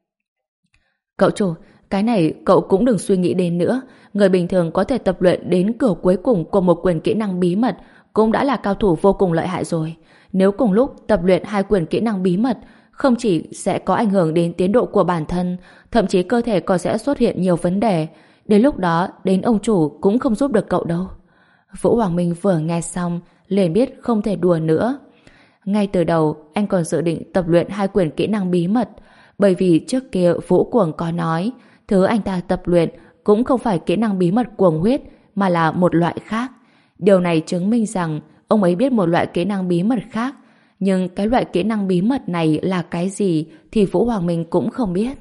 [SPEAKER 1] Cậu chủ, cái này cậu cũng đừng suy nghĩ đến nữa. Người bình thường có thể tập luyện đến cửa cuối cùng của một quyền kỹ năng bí mật cũng đã là cao thủ vô cùng lợi hại rồi. Nếu cùng lúc tập luyện hai quyền kỹ năng bí mật, không chỉ sẽ có ảnh hưởng đến tiến độ của bản thân, thậm chí cơ thể còn sẽ xuất hiện nhiều vấn đề. Đến lúc đó, đến ông chủ cũng không giúp được cậu đâu. Vũ Hoàng Minh vừa nghe xong, liền biết không thể đùa nữa. Ngay từ đầu, anh còn dự định tập luyện hai quyền kỹ năng bí mật, bởi vì trước kia Vũ Cuồng có nói, thứ anh ta tập luyện cũng không phải kỹ năng bí mật cuồng huyết, mà là một loại khác. Điều này chứng minh rằng ông ấy biết một loại kỹ năng bí mật khác, nhưng cái loại kỹ năng bí mật này là cái gì thì Vũ Hoàng Minh cũng không biết.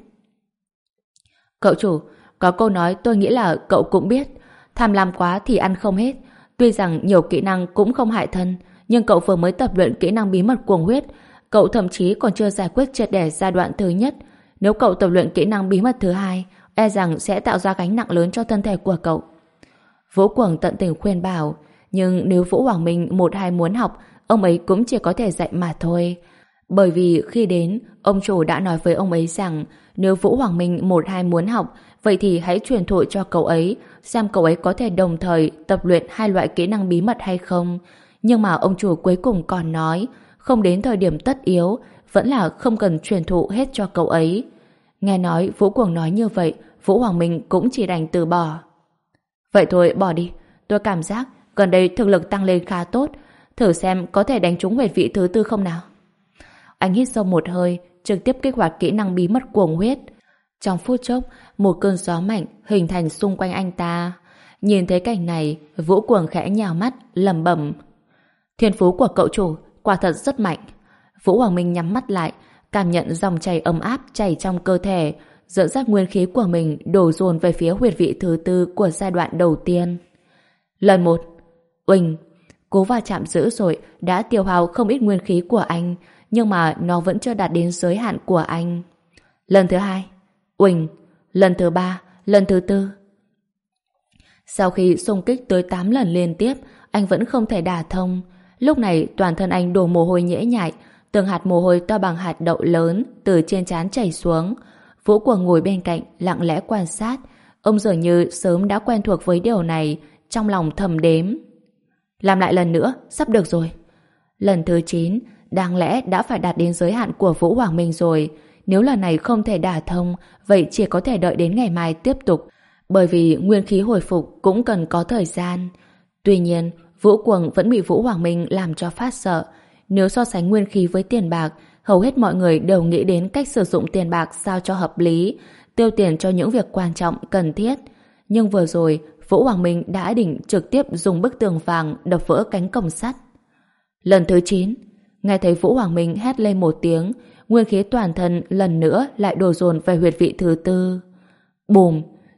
[SPEAKER 1] Cậu chủ, có câu nói tôi nghĩ là cậu cũng biết, tham lam quá thì ăn không hết. Tuy rằng nhiều kỹ năng cũng không hại thân, nhưng cậu vừa mới tập luyện kỹ năng bí mật cuồng huyết, cậu thậm chí còn chưa giải quyết triệt để giai đoạn thứ nhất. Nếu cậu tập luyện kỹ năng bí mật thứ hai, e rằng sẽ tạo ra gánh nặng lớn cho thân thể của cậu. Vũ Cuồng tận tình khuyên bảo, nhưng nếu Vũ Hoàng Minh một hai muốn học, ông ấy cũng chỉ có thể dạy mà thôi. Bởi vì khi đến, ông chủ đã nói với ông ấy rằng nếu Vũ Hoàng Minh một hai muốn học, vậy thì hãy truyền thụ cho cậu ấy, xem cậu ấy có thể đồng thời tập luyện hai loại kỹ năng bí mật hay không. Nhưng mà ông chủ cuối cùng còn nói, không đến thời điểm tất yếu, vẫn là không cần truyền thụ hết cho cậu ấy. Nghe nói Vũ Cuồng nói như vậy, Vũ Hoàng Minh cũng chỉ đành từ bỏ. Vậy thôi, bỏ đi. Tôi cảm giác gần đây thực lực tăng lên khá tốt, thử xem có thể đánh trúng huyệt vị thứ tư không nào. Anh hít sâu một hơi, trực tiếp kích hoạt kỹ năng bí mật cuồng huyết. Trong phút chốc, một cơn gió mạnh hình thành xung quanh anh ta. Nhìn thấy cảnh này, Vũ Cuồng khẽ nhào mắt, lẩm bẩm: thiên phú của cậu chủ quả thật rất mạnh. Vũ Hoàng Minh nhắm mắt lại, cảm nhận dòng chảy ấm áp chảy trong cơ thể, dẫn dắt nguyên khí của mình đổ dồn về phía huyệt vị thứ tư của giai đoạn đầu tiên. Lần một, uỳnh, cú va chạm dữ dội đã tiêu hao không ít nguyên khí của anh, nhưng mà nó vẫn chưa đạt đến giới hạn của anh. Lần thứ hai, uỳnh, lần thứ ba, lần thứ tư. Sau khi xung kích tới tám lần liên tiếp, anh vẫn không thể đả thông. Lúc này toàn thân anh đổ mồ hôi nhễ nhại, từng hạt mồ hôi to bằng hạt đậu lớn từ trên trán chảy xuống. Vũ Cuồng ngồi bên cạnh lặng lẽ quan sát. Ông dường như sớm đã quen thuộc với điều này, trong lòng thầm đếm. Làm lại lần nữa, sắp được rồi. Lần thứ chín, đáng lẽ đã phải đạt đến giới hạn của Vũ Hoàng Minh rồi. Nếu lần này không thể đả thông, vậy chỉ có thể đợi đến ngày mai tiếp tục, bởi vì nguyên khí hồi phục cũng cần có thời gian. Tuy nhiên, Vũ Cuồng vẫn bị Vũ Hoàng Minh làm cho phát sợ. Nếu so sánh nguyên khí với tiền bạc, hầu hết mọi người đều nghĩ đến cách sử dụng tiền bạc sao cho hợp lý, tiêu tiền cho những việc quan trọng, cần thiết. Nhưng vừa rồi, Vũ Hoàng Minh đã định trực tiếp dùng bức tường vàng đập vỡ cánh cổng sắt. Lần thứ chín, nghe thấy Vũ Hoàng Minh hét lên một tiếng, nguyên khí toàn thân lần nữa lại đổ dồn về huyệt vị thứ tư. Bùm!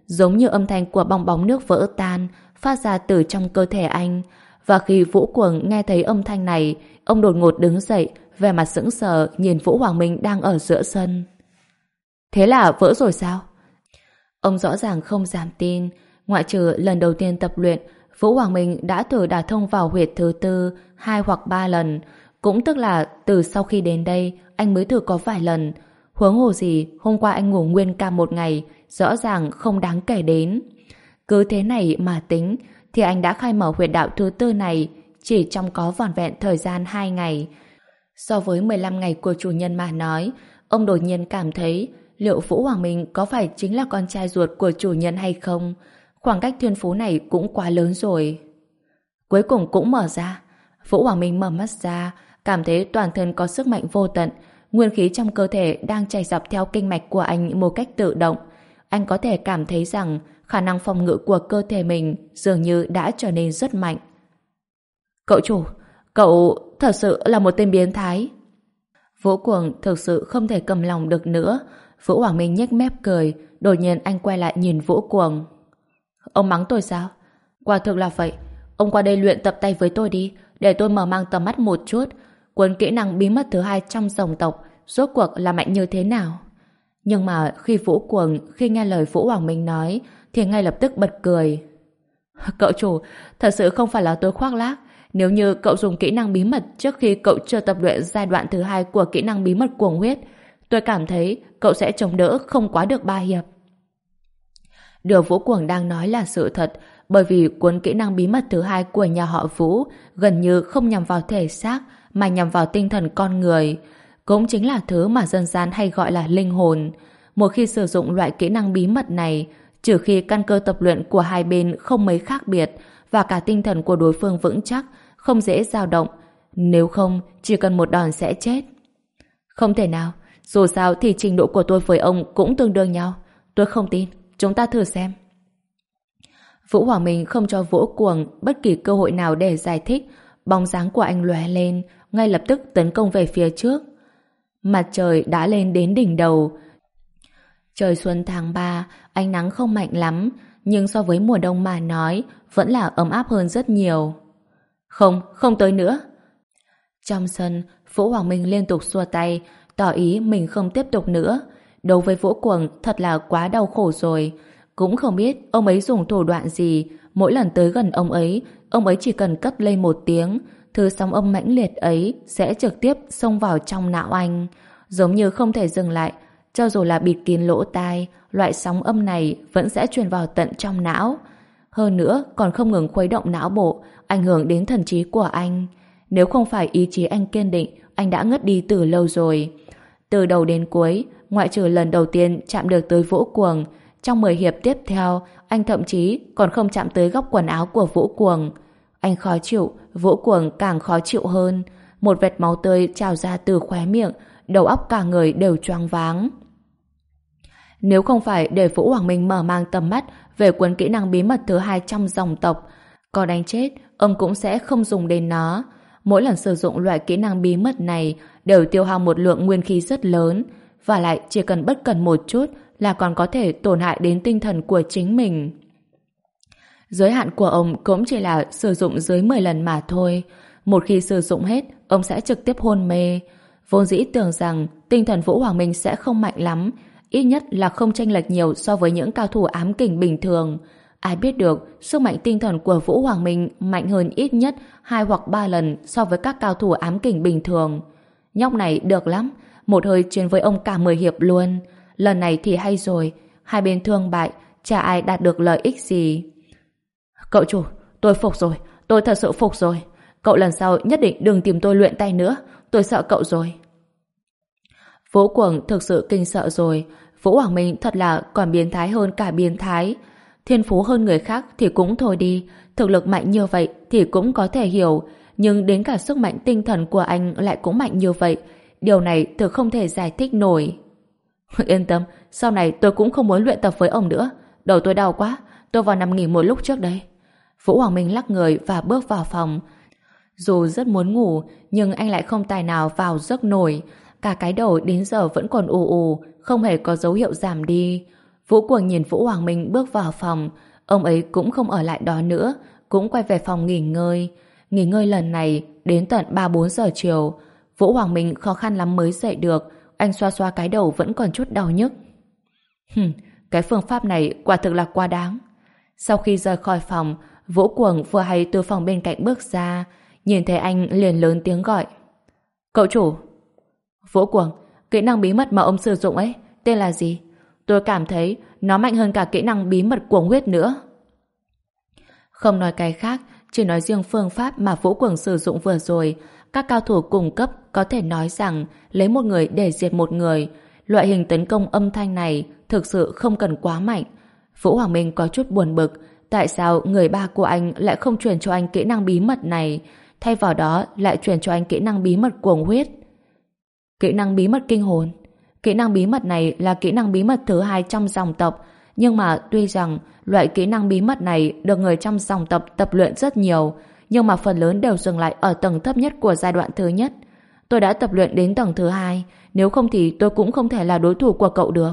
[SPEAKER 1] giống như âm thanh của bong bóng nước vỡ tan, phát ra từ trong cơ thể anh. Và khi Vũ Cuồng nghe thấy âm thanh này, ông đột ngột đứng dậy, vẻ mặt sững sờ nhìn Vũ Hoàng Minh đang ở giữa sân. Thế là vỡ rồi sao? Ông rõ ràng không dám tin. Ngoại trừ lần đầu tiên tập luyện, Vũ Hoàng Minh đã thử đả thông vào huyệt thứ tư hai hoặc ba lần. Cũng tức là từ sau khi đến đây, anh mới thử có vài lần. Huống hồ gì, hôm qua anh ngủ nguyên cả một ngày, rõ ràng không đáng kể đến. Cứ thế này mà tính, thì anh đã khai mở huyệt đạo thứ tư này chỉ trong có vỏn vẹn thời gian hai ngày. So với mười lăm ngày của chủ nhân mà nói, ông đột nhiên cảm thấy liệu Vũ Hoàng Minh có phải chính là con trai ruột của chủ nhân hay không? Khoảng cách thiên phú này cũng quá lớn rồi. Cuối cùng cũng mở ra. Vũ Hoàng Minh mở mắt ra, cảm thấy toàn thân có sức mạnh vô tận, nguyên khí trong cơ thể đang chảy dọc theo kinh mạch của anh một cách tự động. Anh có thể cảm thấy rằng khả năng phòng ngự của cơ thể mình dường như đã trở nên rất mạnh. Cậu chủ, cậu thật sự là một tên biến thái. Vũ Cuồng thực sự không thể cầm lòng được nữa. Vũ Hoàng Minh nhếch mép cười, đột nhiên anh quay lại nhìn Vũ Cuồng. Ông mắng tôi sao? Quả thực là vậy. Ông qua đây luyện tập tay với tôi đi, để tôi mở mang tầm mắt một chút. Cuốn kỹ năng bí mật thứ hai trong dòng tộc rốt cuộc là mạnh như thế nào? Nhưng mà khi Vũ Cuồng khi nghe lời Vũ Hoàng Minh nói thì ngay lập tức bật cười. Cậu chủ, thật sự không phải là tôi khoác lác. Nếu như cậu dùng kỹ năng bí mật trước khi cậu chưa tập luyện giai đoạn thứ hai của kỹ năng bí mật cuồng huyết, tôi cảm thấy cậu sẽ chống đỡ không quá được ba hiệp. Điều Vũ Cuồng đang nói là sự thật, bởi vì cuốn kỹ năng bí mật thứ hai của nhà họ Vũ gần như không nhằm vào thể xác mà nhằm vào tinh thần con người. Cũng chính là thứ mà dân gian hay gọi là linh hồn. Một khi sử dụng loại kỹ năng bí mật này, trừ khi căn cơ tập luyện của hai bên không mấy khác biệt và cả tinh thần của đối phương vững chắc, không dễ dao động, nếu không chỉ cần một đòn sẽ chết. Không thể nào, dù sao thì trình độ của tôi với ông cũng tương đương nhau. Tôi không tin, chúng ta thử xem. Vũ Hoàng Minh không cho Vũ Cuồng bất kỳ cơ hội nào để giải thích. Bóng dáng của anh lóe lên, ngay lập tức tấn công về phía trước. Mặt trời đã lên đến đỉnh đầu. Trời xuân tháng ba, ánh nắng không mạnh lắm, nhưng so với mùa đông mà nói, vẫn là ấm áp hơn rất nhiều. Không, không tới nữa. Trong sân, Vũ Hoàng Minh liên tục xua tay, tỏ ý mình không tiếp tục nữa. Đối với Vũ Cuồng thật là quá đau khổ rồi. Cũng không biết ông ấy dùng thủ đoạn gì, mỗi lần tới gần ông ấy, ông ấy chỉ cần cất lên một tiếng, thứ sóng âm mãnh liệt ấy sẽ trực tiếp xông vào trong não anh, giống như không thể dừng lại. Cho dù là bịt kín lỗ tai, loại sóng âm này vẫn sẽ truyền vào tận trong não. Hơn nữa còn không ngừng khuấy động não bộ, ảnh hưởng đến thần trí của anh. Nếu không phải ý chí anh kiên định, anh đã ngất đi từ lâu rồi. Từ đầu đến cuối, ngoại trừ lần đầu tiên chạm được tới Vũ Cuồng, trong mười hiệp tiếp theo, anh thậm chí còn không chạm tới góc quần áo của Vũ Cuồng. Anh khó chịu, Vũ Cuồng càng khó chịu hơn. Một vệt máu tươi trào ra từ khóe miệng, đầu óc cả người đều choáng váng. Nếu không phải để Vũ Hoàng Minh mở mang tầm mắt về cuốn kỹ năng bí mật thứ hai trong dòng tộc, có đánh chết, ông cũng sẽ không dùng đến nó. Mỗi lần sử dụng loại kỹ năng bí mật này đều tiêu hao một lượng nguyên khí rất lớn, và lại chỉ cần bất cẩn một chút là còn có thể tổn hại đến tinh thần của chính mình. Giới hạn của ông cũng chỉ là sử dụng dưới mười lần mà thôi. Một khi sử dụng hết, ông sẽ trực tiếp hôn mê. Vốn dĩ tưởng rằng tinh thần Vũ Hoàng Minh sẽ không mạnh lắm, ít nhất là không chênh lệch nhiều so với những cao thủ ám kình bình thường. Ai biết được sức mạnh tinh thần của Vũ Hoàng Minh mạnh hơn ít nhất hai hoặc ba lần so với các cao thủ ám kình bình thường. Nhóc này được lắm, một hơi chiến với ông cả mười hiệp luôn. Lần này thì hay rồi, hai bên thương bại, chả ai đạt được lợi ích gì. Cậu chủ, tôi phục rồi, tôi thật sự phục rồi. Cậu lần sau nhất định đừng tìm tôi luyện tay nữa, tôi sợ cậu rồi. Vũ Cuồng thực sự kinh sợ rồi. Vũ Hoàng Minh thật là còn biến thái hơn cả biến thái. Thiên phú hơn người khác thì cũng thôi đi, thực lực mạnh như vậy thì cũng có thể hiểu, nhưng đến cả sức mạnh tinh thần của anh lại cũng mạnh như vậy. Điều này thực không thể giải thích nổi. Yên tâm, sau này tôi cũng không muốn luyện tập với ông nữa. Đầu tôi đau quá, tôi vào nằm nghỉ một lúc trước đây. Vũ Hoàng Minh lắc người và bước vào phòng. Dù rất muốn ngủ, nhưng anh lại không tài nào vào giấc nổi. Cả cái đầu đến giờ vẫn còn ù ù, không hề có dấu hiệu giảm đi. Vũ Cuồng nhìn Vũ Hoàng Minh bước vào phòng, ông ấy cũng không ở lại đó nữa, cũng quay về phòng nghỉ ngơi. Nghỉ ngơi lần này đến tận ba bốn giờ chiều. Vũ Hoàng Minh khó khăn lắm mới dậy được, anh xoa xoa cái đầu vẫn còn chút đau nhức. Hừm, cái phương pháp này quả thực là quá đáng. Sau khi rời khỏi phòng, Vũ Cuồng vừa hay từ phòng bên cạnh bước ra, nhìn thấy anh liền lớn tiếng gọi. Cậu chủ! Vũ Cuồng, kỹ năng bí mật mà ông sử dụng ấy, tên là gì? Tôi cảm thấy nó mạnh hơn cả kỹ năng bí mật cuồng huyết nữa. Không nói cái khác, chỉ nói riêng phương pháp mà Vũ Cuồng sử dụng vừa rồi, các cao thủ cùng cấp có thể nói rằng lấy một người để diệt một người. Loại hình tấn công âm thanh này thực sự không cần quá mạnh. Vũ Hoàng Minh có chút buồn bực, tại sao người ba của anh lại không truyền cho anh kỹ năng bí mật này, thay vào đó lại truyền cho anh kỹ năng bí mật cuồng huyết. Kỹ năng bí mật kinh hồn. Kỹ năng bí mật này là kỹ năng bí mật thứ hai trong dòng tộc, nhưng mà tuy rằng loại kỹ năng bí mật này được người trong dòng tộc tập luyện rất nhiều, nhưng mà phần lớn đều dừng lại ở tầng thấp nhất của giai đoạn thứ nhất. Tôi đã tập luyện đến tầng thứ hai, nếu không thì tôi cũng không thể là đối thủ của cậu được.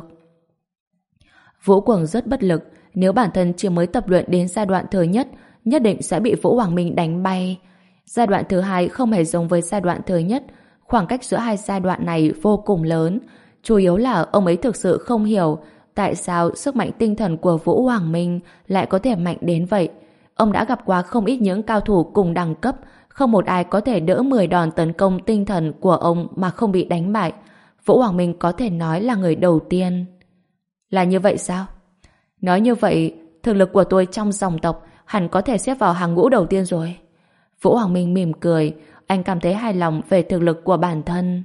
[SPEAKER 1] Vũ Cuồng rất bất lực, nếu bản thân chỉ mới tập luyện đến giai đoạn thứ nhất, nhất định sẽ bị Vũ Hoàng Minh đánh bay. Giai đoạn thứ hai không hề giống với giai đoạn thứ nhất, khoảng cách giữa hai giai đoạn này vô cùng lớn. Chủ yếu là ông ấy thực sự không hiểu tại sao sức mạnh tinh thần của Vũ Hoàng Minh lại có thể mạnh đến vậy. Ông đã gặp qua không ít những cao thủ cùng đẳng cấp, không một ai có thể đỡ mười đòn tấn công tinh thần của ông mà không bị đánh bại. Vũ Hoàng Minh có thể nói là người đầu tiên. Là như vậy sao? Nói như vậy, thực lực của tôi trong dòng tộc hẳn có thể xếp vào hàng ngũ đầu tiên rồi. Vũ Hoàng Minh mỉm cười, anh cảm thấy hài lòng về thực lực của bản thân.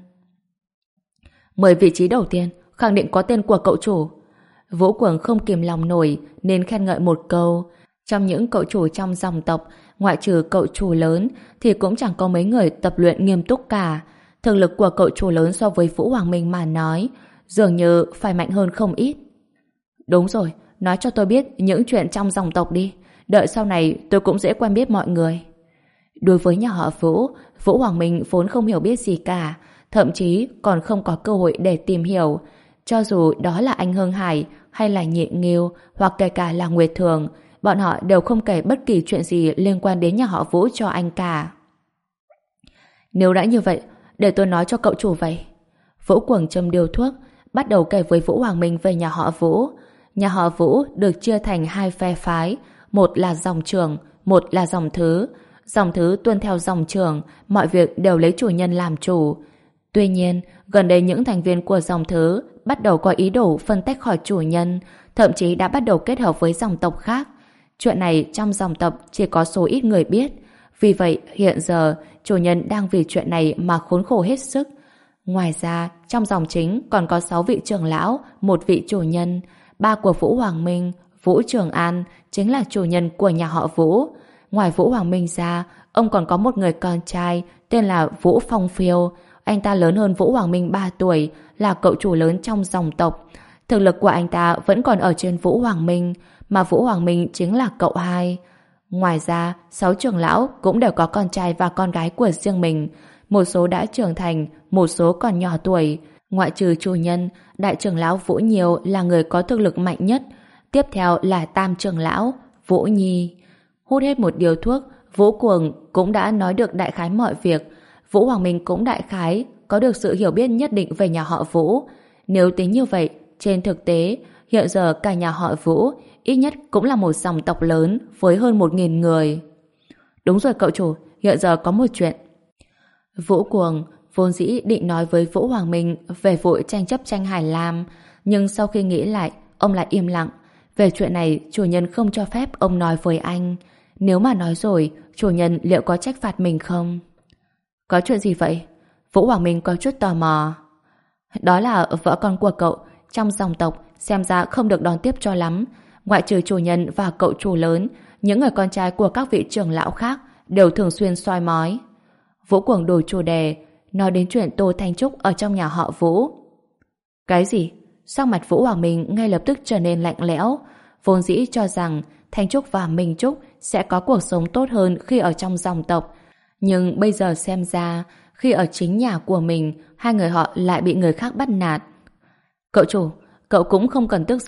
[SPEAKER 1] Mười vị trí đầu tiên khẳng định có tên của cậu chủ. Vũ Cuồng không kìm lòng nổi nên khen ngợi một câu. Trong những cậu chủ trong dòng tộc, ngoại trừ cậu chủ lớn thì cũng chẳng có mấy người tập luyện nghiêm túc cả. Thực lực của cậu chủ lớn so với Vũ Hoàng Minh mà nói dường như phải mạnh hơn không ít. Đúng rồi, nói cho tôi biết những chuyện trong dòng tộc đi, đợi sau này tôi cũng dễ quen biết mọi người. Đối với nhà họ Vũ, Vũ Hoàng Minh vốn không hiểu biết gì cả, thậm chí còn không có cơ hội để tìm hiểu. Cho dù đó là anh Hưng Hải hay là Nhị Nghiêu hoặc kể cả là Nguyệt Thường, bọn họ đều không kể bất kỳ chuyện gì liên quan đến nhà họ Vũ cho anh cả. Nếu đã như vậy, để tôi nói cho cậu chủ vậy. Vũ Cuồng châm điếu thuốc, bắt đầu kể với Vũ Hoàng Minh về nhà họ Vũ. Nhà họ Vũ được chia thành hai phe phái, một là dòng trưởng, một là dòng thứ. Dòng thứ tuân theo dòng trưởng, mọi việc đều lấy chủ nhân làm chủ. Tuy nhiên, gần đây những thành viên của dòng thứ bắt đầu có ý đồ phân tách khỏi chủ nhân, thậm chí đã bắt đầu kết hợp với dòng tộc khác. Chuyện này trong dòng tộc chỉ có số ít người biết. Vì vậy, hiện giờ, chủ nhân đang vì chuyện này mà khốn khổ hết sức. Ngoài ra, trong dòng chính còn có sáu vị trưởng lão, một vị chủ nhân. Ba của Vũ Hoàng Minh, Vũ Trường An, chính là chủ nhân của nhà họ Vũ. Ngoài Vũ Hoàng Minh ra, ông còn có một người con trai tên là Vũ Phong Phiêu. Anh ta lớn hơn Vũ Hoàng Minh ba tuổi, là cậu chủ lớn trong dòng tộc. Thực lực của anh ta vẫn còn ở trên Vũ Hoàng Minh, mà Vũ Hoàng Minh chính là cậu hai. Ngoài ra, sáu trưởng lão cũng đều có con trai và con gái của riêng mình. Một số đã trưởng thành, một số còn nhỏ tuổi. Ngoại trừ chủ nhân, đại trưởng lão Vũ Nhiều là người có thực lực mạnh nhất. Tiếp theo là tam trưởng lão, Vũ Nhi. Hút hết một điếu thuốc, Vũ Cuồng cũng đã nói được đại khái mọi việc. Vũ Hoàng Minh cũng đại khái có được sự hiểu biết nhất định về nhà họ Vũ. Nếu tính như vậy, trên thực tế, hiện giờ cả nhà họ Vũ ít nhất cũng là một dòng tộc lớn với hơn một nghìn người. Đúng rồi cậu chủ, hiện giờ có một chuyện. Vũ Cuồng vốn dĩ định nói với Vũ Hoàng Minh về vụ tranh chấp tranh Hải Lam, nhưng sau khi nghĩ lại, ông lại im lặng. Về chuyện này, chủ nhân không cho phép ông nói với anh. Nếu mà nói rồi, chủ nhân liệu có trách phạt mình không? Có chuyện gì vậy? Vũ Hoàng Minh có chút tò mò. Đó là vợ con của cậu trong dòng tộc xem ra không được đón tiếp cho lắm. Ngoại trừ chủ nhân và cậu chủ lớn, những người con trai của các vị trưởng lão khác đều thường xuyên soi mói. Vũ Cuồng đổi chủ đề, nói đến chuyện Tô Thanh Trúc ở trong nhà họ Vũ. Cái gì? Sắc mặt Vũ Hoàng Minh ngay lập tức trở nên lạnh lẽo. Vốn dĩ cho rằng Thanh Trúc và Minh Trúc sẽ có cuộc sống tốt hơn khi ở trong dòng tộc. Nhưng bây giờ xem ra, khi ở chính nhà của mình, hai người họ lại bị người khác bắt nạt. Cậu chủ, cậu cũng không cần tức giận,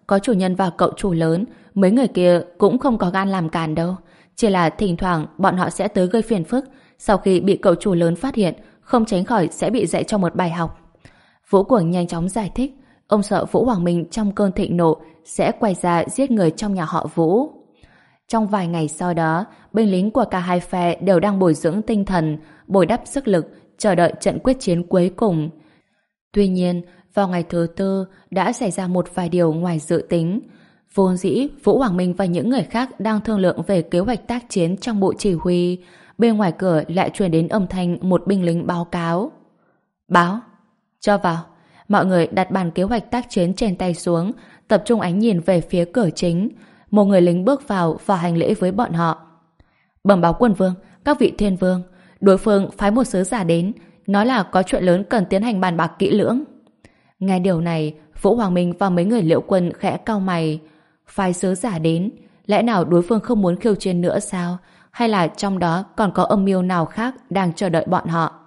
[SPEAKER 1] có chủ nhân và cậu chủ lớn, mấy người kia cũng không có gan làm càn đâu. Chỉ là thỉnh thoảng bọn họ sẽ tới gây phiền phức, sau khi bị cậu chủ lớn phát hiện, không tránh khỏi sẽ bị dạy cho một bài học. Vũ Cuồng nhanh chóng giải thích, ông sợ Vũ Hoàng Minh trong cơn thịnh nộ sẽ quay ra giết người trong nhà họ Vũ. Trong vài ngày sau đó, binh lính của cả hai phe đều đang bồi dưỡng tinh thần, bồi đắp sức lực, chờ đợi trận quyết chiến cuối cùng. Tuy nhiên, vào ngày thứ tư đã xảy ra một vài điều ngoài dự tính. Vốn dĩ, Vũ Hoàng Minh và những người khác đang thương lượng về kế hoạch tác chiến trong bộ chỉ huy. Bên ngoài cửa lại truyền đến âm thanh một binh lính báo cáo. Báo, cho vào. Mọi người đặt bàn kế hoạch tác chiến trên tay xuống, tập trung ánh nhìn về phía cửa chính. Một người lính bước vào và hành lễ với bọn họ. Bẩm báo quân vương, các vị thiên vương, đối phương phái một sứ giả đến, nói là có chuyện lớn cần tiến hành bàn bạc kỹ lưỡng. Nghe điều này, Vũ Hoàng Minh và mấy người Liễu Quân khẽ cau mày. Phái sứ giả đến, lẽ nào đối phương không muốn khiêu chiến nữa sao? Hay là trong đó còn có âm mưu nào khác đang chờ đợi bọn họ?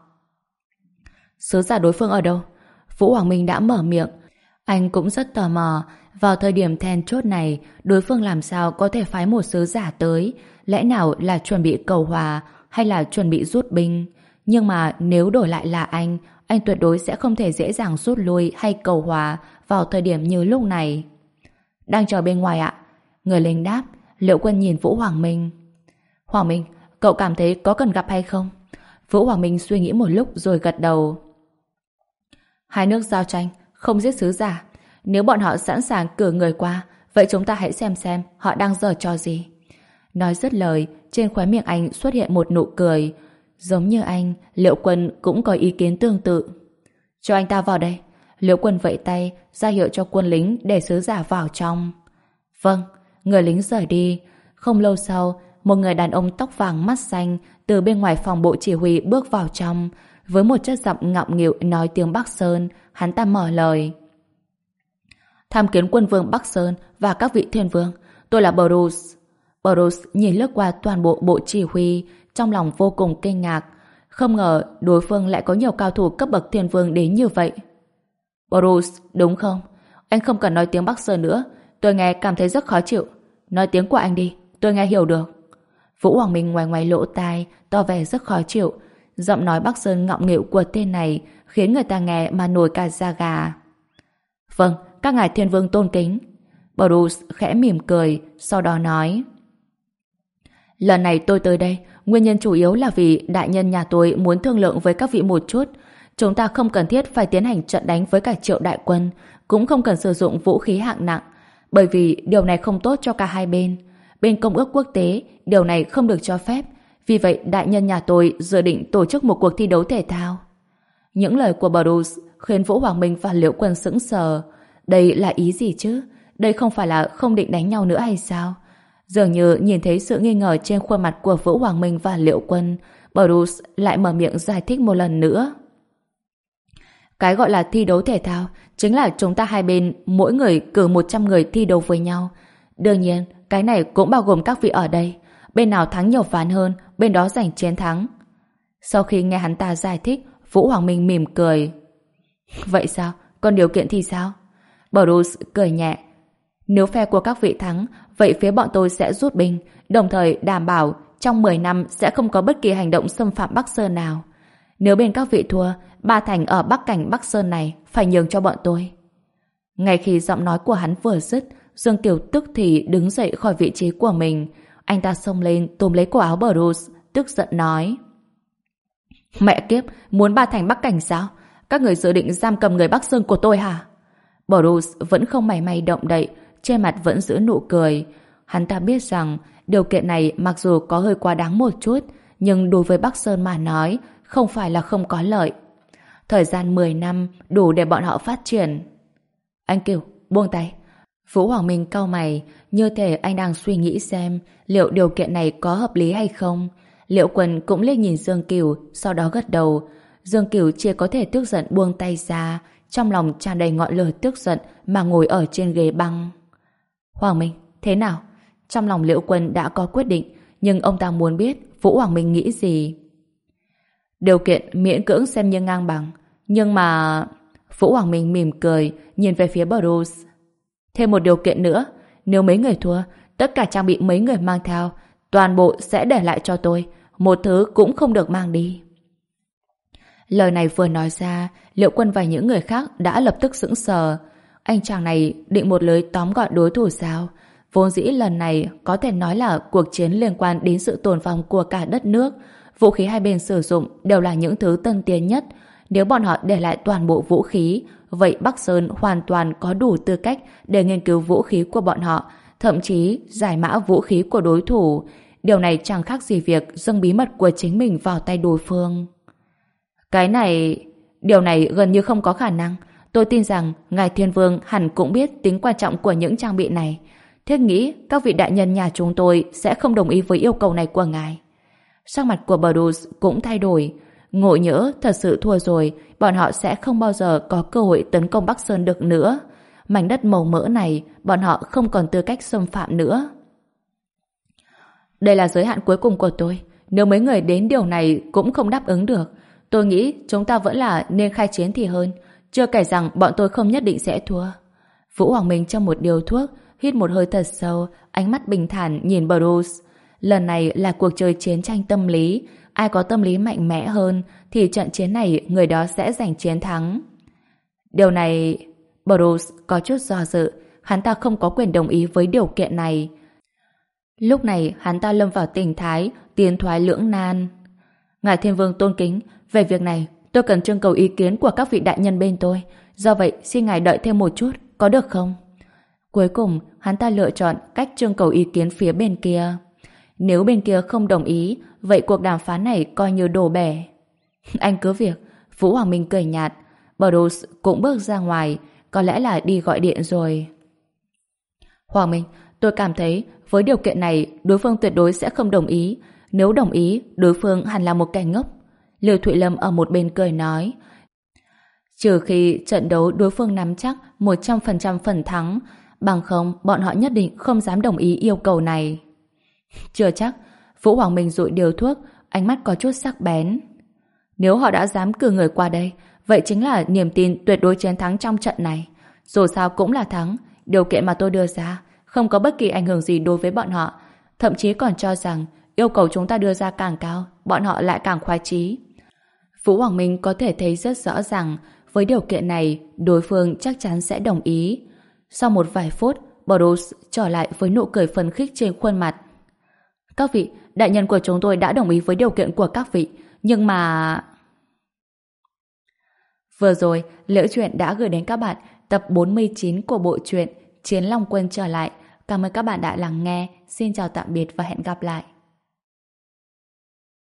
[SPEAKER 1] Sứ giả đối phương ở đâu? Vũ Hoàng Minh đã mở miệng. Anh cũng rất tò mò, vào thời điểm then chốt này, đối phương làm sao có thể phái một sứ giả tới? Lẽ nào là chuẩn bị cầu hòa hay là chuẩn bị rút binh? Nhưng mà nếu đổi lại là anh, anh tuyệt đối sẽ không thể dễ dàng rút lui hay cầu hòa vào thời điểm như lúc này. Đang chờ bên ngoài ạ. Người lính đáp. Liễu Quân nhìn Vũ Hoàng Minh. Hoàng Minh, cậu cảm thấy có cần gặp hay không? Vũ Hoàng Minh suy nghĩ một lúc rồi gật đầu. Hai nước giao tranh, không giết sứ giả. Nếu bọn họ sẵn sàng cử người qua, vậy chúng ta hãy xem xem họ đang giở trò gì. Nói dứt lời, trên khóe miệng anh xuất hiện một nụ cười. Giống như anh, Liễu Quân cũng có ý kiến tương tự. Cho anh ta vào đây. Liễu Quân vẫy tay, ra hiệu cho quân lính để sứ giả vào trong. Vâng, người lính rời đi. Không lâu sau, một người đàn ông tóc vàng mắt xanh từ bên ngoài phòng bộ chỉ huy bước vào trong. Với một chất giọng ngọng nghịu nói tiếng Bắc Sơn, hắn ta mở lời. Tham kiến quân vương Bắc Sơn và các vị thiên vương, tôi là Bruce. Bruce nhìn lướt qua toàn bộ bộ chỉ huy, trong lòng vô cùng kinh ngạc. Không ngờ đối phương lại có nhiều cao thủ cấp bậc thiên vương đến như vậy. Bruce, đúng không? Anh không cần nói tiếng Bắc Sơn nữa, tôi nghe cảm thấy rất khó chịu. Nói tiếng của anh đi, tôi nghe hiểu được. Vũ Hoàng Minh ngoài ngoài lỗ tai, tỏ vẻ rất khó chịu. Giọng nói Bắc Sơn ngọng nghịu của tên này khiến người ta nghe mà nổi cả da gà. Vâng, các ngài thiên vương tôn kính. Bruce khẽ mỉm cười, sau đó nói. Lần này tôi tới đây, nguyên nhân chủ yếu là vì đại nhân nhà tôi muốn thương lượng với các vị một chút. Chúng ta không cần thiết phải tiến hành trận đánh với cả Triệu đại quân, cũng không cần sử dụng vũ khí hạng nặng, bởi vì điều này không tốt cho cả hai bên. Bên công ước quốc tế, điều này không được cho phép. Vì vậy, đại nhân nhà tôi dự định tổ chức một cuộc thi đấu thể thao. Những lời của Bruce khiến Vũ Hoàng Minh và Liễu Quân sững sờ. Đây là ý gì chứ? Đây không phải là không định đánh nhau nữa hay sao? Dường như nhìn thấy sự nghi ngờ trên khuôn mặt của Vũ Hoàng Minh và Liễu Quân, Bruce lại mở miệng giải thích một lần nữa. Cái gọi là thi đấu thể thao chính là chúng ta hai bên mỗi người cử một trăm người thi đấu với nhau. Đương nhiên, cái này cũng bao gồm các vị ở đây. Bên nào thắng nhiều ván hơn, bên đó giành chiến thắng. Sau khi nghe hắn ta giải thích, Vũ Hoàng Minh mỉm cười. Vậy sao? Còn điều kiện thì sao? Bruce cười nhẹ. Nếu phe của các vị thắng, vậy phía bọn tôi sẽ rút binh, đồng thời đảm bảo trong mười năm sẽ không có bất kỳ hành động xâm phạm Bắc Sơn nào. Nếu bên các vị thua, ba thành ở Bắc cảnh Bắc Sơn này phải nhường cho bọn tôi. Ngay khi giọng nói của hắn vừa dứt, Dương Kiều tức thì đứng dậy khỏi vị trí của mình. Anh ta xông lên túm lấy cổ áo Bruce, tức giận nói. Mẹ kiếp, muốn ba thành Bắc cảnh sao? Các người dự định giam cầm người Bắc Sơn của tôi hả? Bruce vẫn không mảy may động đậy, trên mặt vẫn giữ nụ cười. Hắn ta biết rằng điều kiện này mặc dù có hơi quá đáng một chút, nhưng đối với Bắc Sơn mà nói, không phải là không có lợi. Thời gian mười năm đủ để bọn họ phát triển. Anh Kiều, buông tay. Vũ Hoàng Minh cau mày, như thể anh đang suy nghĩ xem liệu điều kiện này có hợp lý hay không. Liễu Quân cũng liếc nhìn Dương Kiều, sau đó gật đầu. Dương Kiều chỉ có thể tức giận buông tay ra, trong lòng tràn đầy ngọn lửa tức giận mà ngồi ở trên ghế băng. Hoàng Minh, thế nào? Trong lòng Liễu Quân đã có quyết định, nhưng ông ta muốn biết Vũ Hoàng Minh nghĩ gì. Điều kiện miễn cưỡng xem như ngang bằng, nhưng mà... Vũ Hoàng Minh mỉm cười, nhìn về phía Bruce. Thêm một điều kiện nữa, nếu mấy người thua, tất cả trang bị mấy người mang theo, toàn bộ sẽ để lại cho tôi, một thứ cũng không được mang đi. Lời này vừa nói ra, Liệu Quân và những người khác đã lập tức sững sờ. Anh chàng này định một lưới tóm gọn đối thủ sao? Vốn dĩ lần này có thể nói là cuộc chiến liên quan đến sự tồn vong của cả đất nước. Vũ khí hai bên sử dụng đều là những thứ tân tiến nhất. Nếu bọn họ để lại toàn bộ vũ khí, vậy Bắc Sơn hoàn toàn có đủ tư cách để nghiên cứu vũ khí của bọn họ, thậm chí giải mã vũ khí của đối thủ. Điều này chẳng khác gì việc dâng bí mật của chính mình vào tay đối phương. Cái này... Điều này gần như không có khả năng. Tôi tin rằng Ngài Thiên Vương hẳn cũng biết tính quan trọng của những trang bị này. Thiết nghĩ các vị đại nhân nhà chúng tôi sẽ không đồng ý với yêu cầu này của ngài. Sắc mặt của Bruce cũng thay đổi. Ngộ nhỡ thật sự thua rồi, bọn họ sẽ không bao giờ có cơ hội tấn công Bắc Sơn được nữa. Mảnh đất màu mỡ này, bọn họ không còn tư cách xâm phạm nữa. Đây là giới hạn cuối cùng của tôi. Nếu mấy người đến điều này cũng không đáp ứng được, tôi nghĩ chúng ta vẫn là nên khai chiến thì hơn. Chưa kể rằng bọn tôi không nhất định sẽ thua. Vũ Hoàng Minh trong một điếu thuốc, hít một hơi thật sâu, ánh mắt bình thản nhìn Bruce. Lần này là cuộc chơi chiến tranh tâm lý. Ai có tâm lý mạnh mẽ hơn thì trận chiến này người đó sẽ giành chiến thắng. Điều này... Bruce có chút do dự. Hắn ta không có quyền đồng ý với điều kiện này. Lúc này hắn ta lâm vào tình thái tiến thoái lưỡng nan. Ngài Thiên Vương tôn kính, về việc này tôi cần trưng cầu ý kiến của các vị đại nhân bên tôi. Do vậy xin ngài đợi thêm một chút, có được không? Cuối cùng hắn ta lựa chọn cách trưng cầu ý kiến phía bên kia. Nếu bên kia không đồng ý, vậy cuộc đàm phán này coi như đổ bể. Anh cứ việc. Vũ Hoàng Minh cười nhạt. Bruce cũng bước ra ngoài, có lẽ là đi gọi điện rồi. Hoàng Minh, tôi cảm thấy với điều kiện này đối phương tuyệt đối sẽ không đồng ý. Nếu đồng ý, đối phương hẳn là một kẻ ngốc. Lưu Thụy Lâm ở một bên cười nói. Trừ khi trận đấu đối phương nắm chắc một trăm phần trăm phần thắng, bằng không bọn họ nhất định không dám đồng ý yêu cầu này. Chưa chắc. Vũ Hoàng Minh dụi điều thuốc, ánh mắt có chút sắc bén. Nếu họ đã dám cử người qua đây, vậy chính là niềm tin tuyệt đối chiến thắng trong trận này. Dù sao cũng là thắng. Điều kiện mà tôi đưa ra không có bất kỳ ảnh hưởng gì đối với bọn họ. Thậm chí còn cho rằng yêu cầu chúng ta đưa ra càng cao, bọn họ lại càng khoái chí. Vũ Hoàng Minh có thể thấy rất rõ rằng với điều kiện này, đối phương chắc chắn sẽ đồng ý. Sau một vài phút, Bruce trở lại với nụ cười phấn khích trên khuôn mặt. Các vị, đại nhân của chúng tôi đã đồng ý với điều kiện của các vị, nhưng mà... Vừa rồi, Liễu Chuyện đã gửi đến các bạn tập bốn mươi chín của bộ truyện Chiến Long Quân trở lại. Cảm ơn các bạn đã lắng nghe. Xin chào tạm biệt và hẹn gặp lại.